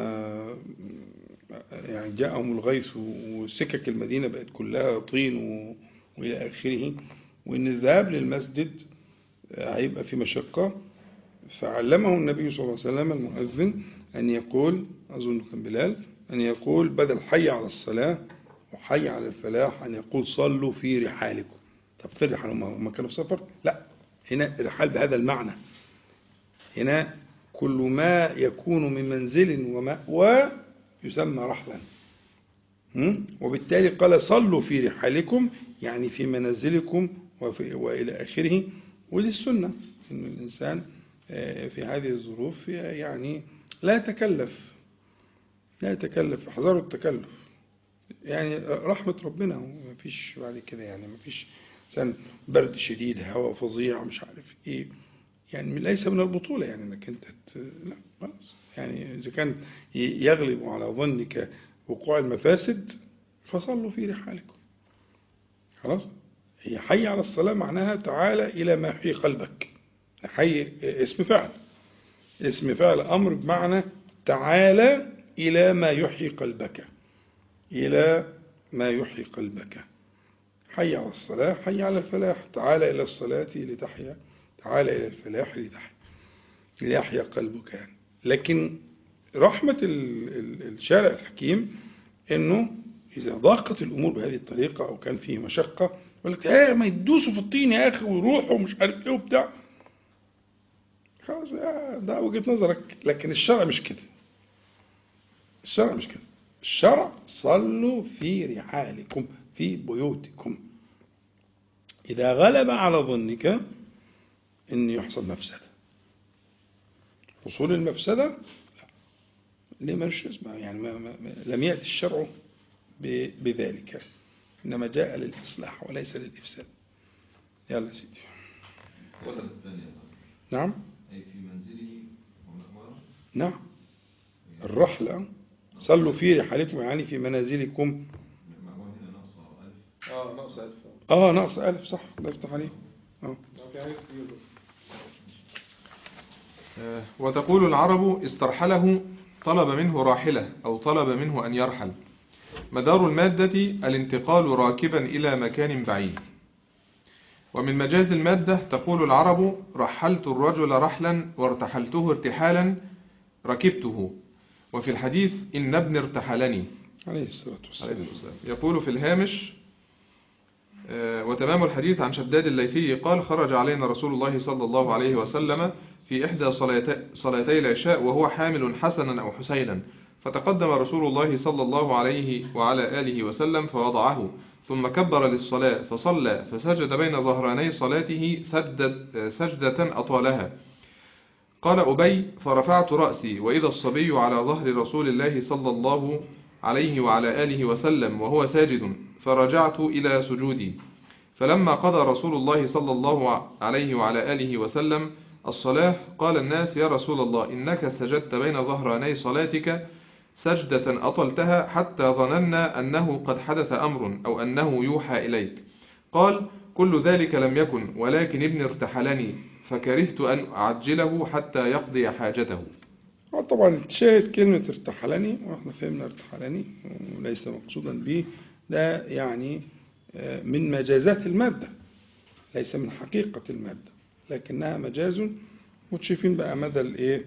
يعني جاءهم الغيث وسكك المدينة بقت كلها طين وإلى آخره، وإن الذهاب للمسجد هيبقى في مشقة. فعلمه النبي صلى الله عليه وسلم المؤذن أن يقول، أظن كان بلال، أن يقول بدل حي على الصلاة وحي على الفلاح أن يقول صلوا في رحالكم. طب في الرحال هم كانوا في سفر؟ لا، هنا الرحال بهذا المعنى. هنا كل ما يكون من منزل ومأوى يسمى رحلا. وبالتالي قال صلوا في رحالكم، يعني في منازلكم وإلى آخره. ودي السنة، إن الإنسان في هذه الظروف يعني لا يتكلف، احذروا التكلف. يعني رحمة ربنا، ما فيش بعد كده، يعني ما فيش إنسان برد شديد، هواء فظيع، مش عارف إيه، يعني ليس من البطولة يعني انك انت لا خلاص. يعني اذا كان يغلب على ظنك وقوع المفاسد فصلوا في رحالكم. خلاص، هي حي على الصلاة معناها تعالى إلى ما يحيي قلبك. حي اسم فعل أمر بمعنى تعالى إلى ما يحيي قلبك، إلى ما يحيي قلبك. حي على الصلاة، حي على الفلاح، تعالى إلى الصلاة لتحيا، تعالى إلى الفلاح ليحيا قلبك يعني. لكن رحمة الشارع الحكيم أنه إذا ضاقت الأمور بهذه الطريقة أو كان فيه مشقة يقول لك ما يدوسوا في الطين يا أخي ويروحوا ومش عارف إيه وبتاع. خلاص ده وجهة نظرك، لكن الشرع مش كده. الشرع صلوا في رحالكم في بيوتكم. إذا غلب على ظنك أن يحصل مفسدة، حصول المفسدة لا، ليه ملوش اسمه يعني لم يأتي الشرع بذلك، إنما جاء للإصلاح وليس للإفساد. يلا سيدي. نعم، أي في منزله ومأواه. نعم، الرحلة صلوا في رحالكم يعني في منازلكم. مأواه هنا ناقص ألف. ناقص ألف صح، الله يفتح عليك. وتقول العرب استرحله طلب منه راحلة أو طلب منه أن يرحل. مدار المادة الانتقال راكبا إلى مكان بعيد. ومن مجاز المادة تقول العرب رحلت الرجل رحلا وارتحلته ارتحالا ركبته. وفي الحديث إن ابن ارتحلني عليه الصلاة والسلام. يقول في الهامش وتمام الحديث عن شداد الليثي قال خرج علينا رسول الله صلى الله عليه وسلم في إحدى صلاتي العشاء وهو حامل حسنا أو حسينا، فتقدم رسول الله صلى الله عليه وعلى آله وسلم فوضعه، ثم كبر للصلاة فصلى فسجد بين ظهراني صلاته سجدة أطالها. قال أبي فرفعت رأسي وإذا الصبي على ظهر رسول الله صلى الله عليه وعلى آله وسلم وهو ساجد، فرجعت إلى سجودي. فلما قضى رسول الله صلى الله عليه وعلى آله وسلم الصلاة قال الناس يا رسول الله إنك سجدت بين ظهراني صلاتك سجدة أطلتها حتى ظننا أنه قد حدث أمر أو أنه يوحى إليك. قال كل ذلك لم يكن ولكن ابن ارتحلني فكرهت أن أعجله حتى يقضي حاجته. طبعا تشاهد كلمة ارتحلني، واحنا فهمنا ارتحلني وليس مقصودا به، ده يعني من مجازات المادة ليس من حقيقة المادة، لكنها مجاز. وتشوفين بقى مدى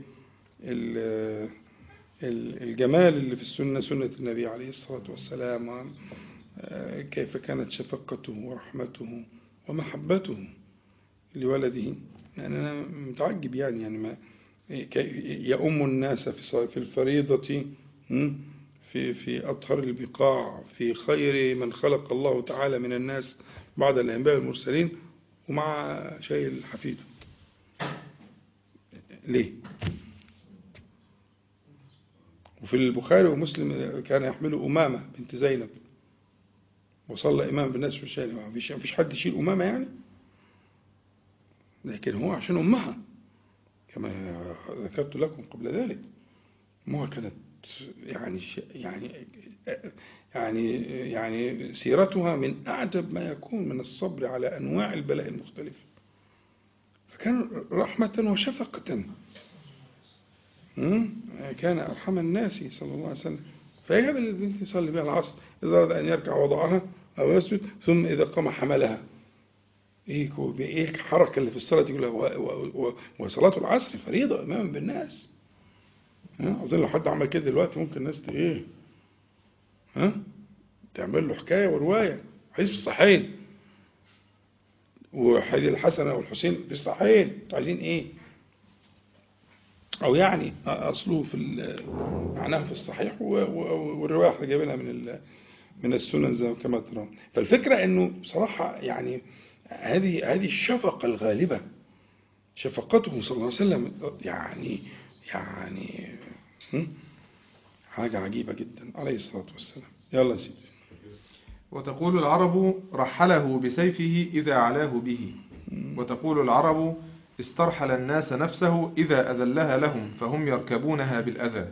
الجمال اللي في السنة، سنة النبي عليه الصلاة والسلام، كيف كانت شفقته ورحمته ومحبته لولده. يعني أنا متعجب يعني ما يؤم الناس في الفريضة في أطهر البقاع في خير من خلق الله تعالى من الناس بعد الأنبياء المرسلين، ومع شيء حفيده. ليه؟ وفي البخاري ومسلم كان يحمل أمامة بنت زينب وصلى إمام بالناس في الشارع، ما فيش حد يشيل أمامة يعني، لكن هو عشان أمها كما ذكرت لكم قبل ذلك. أمها كانت يعني سيرتها من أعجب ما يكون من الصبر على أنواع البلاء المختلفة، فكان رحمة وشفقة، كان أرحم الناس صلى الله عليه وسلم. فيجب البنت يصلي بها العصر إذا أراد أن يركع وضعها أو يسجد، ثم إذا قام حملها. إيه الحركة اللي في الصلاة دي كلها؟ وصلاة العصر فريضة إماما بالناس. أظن لو حد عمل كده دلوقتي ممكن الناس تعمل له حكاية ورواية. حديث في الصحيحين، وحديث الحسن والحسين في الصحيحين، انتوا عايزين ايه؟ او يعني اصله معناه في الصحيح، والرواية احنا جايبينها من السنن زي كما ترى. فالفكرة انه بصراحة يعني هذه الشفقة الغالبة، شفقته صلى الله عليه وسلم، يعني حاجة عجيبة جدا عليه الصلاة والسلام. يلا يا سيدي. وتقول العرب رحله بسيفه إذا علاه به، وتقول العرب استرحل الناس نفسه إذا أذلها لهم فهم يركبونها بالأذى،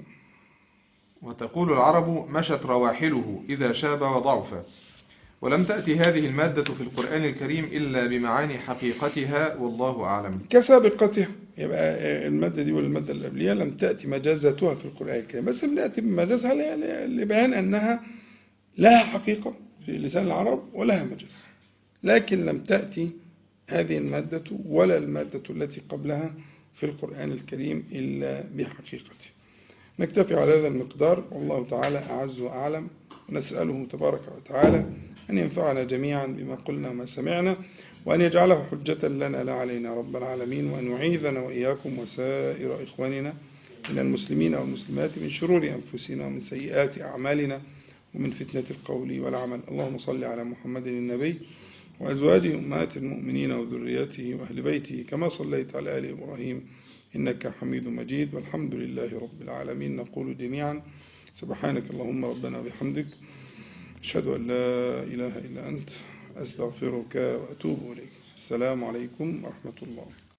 وتقول العرب مشت رواحله إذا شاب وضعف. ولم تأتي هذه المادة في القرآن الكريم إلا بمعاني حقيقتها، والله أعلم. كسابقتها، يبقى المادة دي والمادة اللي قبلها لم تأتي مجازاتها في القرآن الكريم، بس بنأتي بمجازها لبيان أنها لها حقيقة في لسان العرب ولها مجاز، لكن لم تأتي هذه المادة ولا المادة التي قبلها في القرآن الكريم إلا بحقيقته. نكتفي على هذا المقدار، والله تعالى أعز وأعلم، ونسأله تبارك وتعالى أن ينفعنا جميعا بما قلنا وما سمعنا، وأن يجعله حجة لنا لا علينا رب العالمين، وأن يعيذنا وإياكم وسائر إخواننا من المسلمين والمسلمات من شرور أنفسنا ومن سيئات أعمالنا ومن فتنة القول والعمل. اللهم صل على محمد النبي وأزواجه أمهات المؤمنين وذرياته وأهل بيته كما صليت على آل إبراهيم إنك حميد مجيد، والحمد لله رب العالمين. نقول جميعا سبحانك اللهم ربنا وبحمدك، أشهد أن لا إله إلا أنت، أستغفرك وأتوب إليك. السلام عليكم ورحمة الله.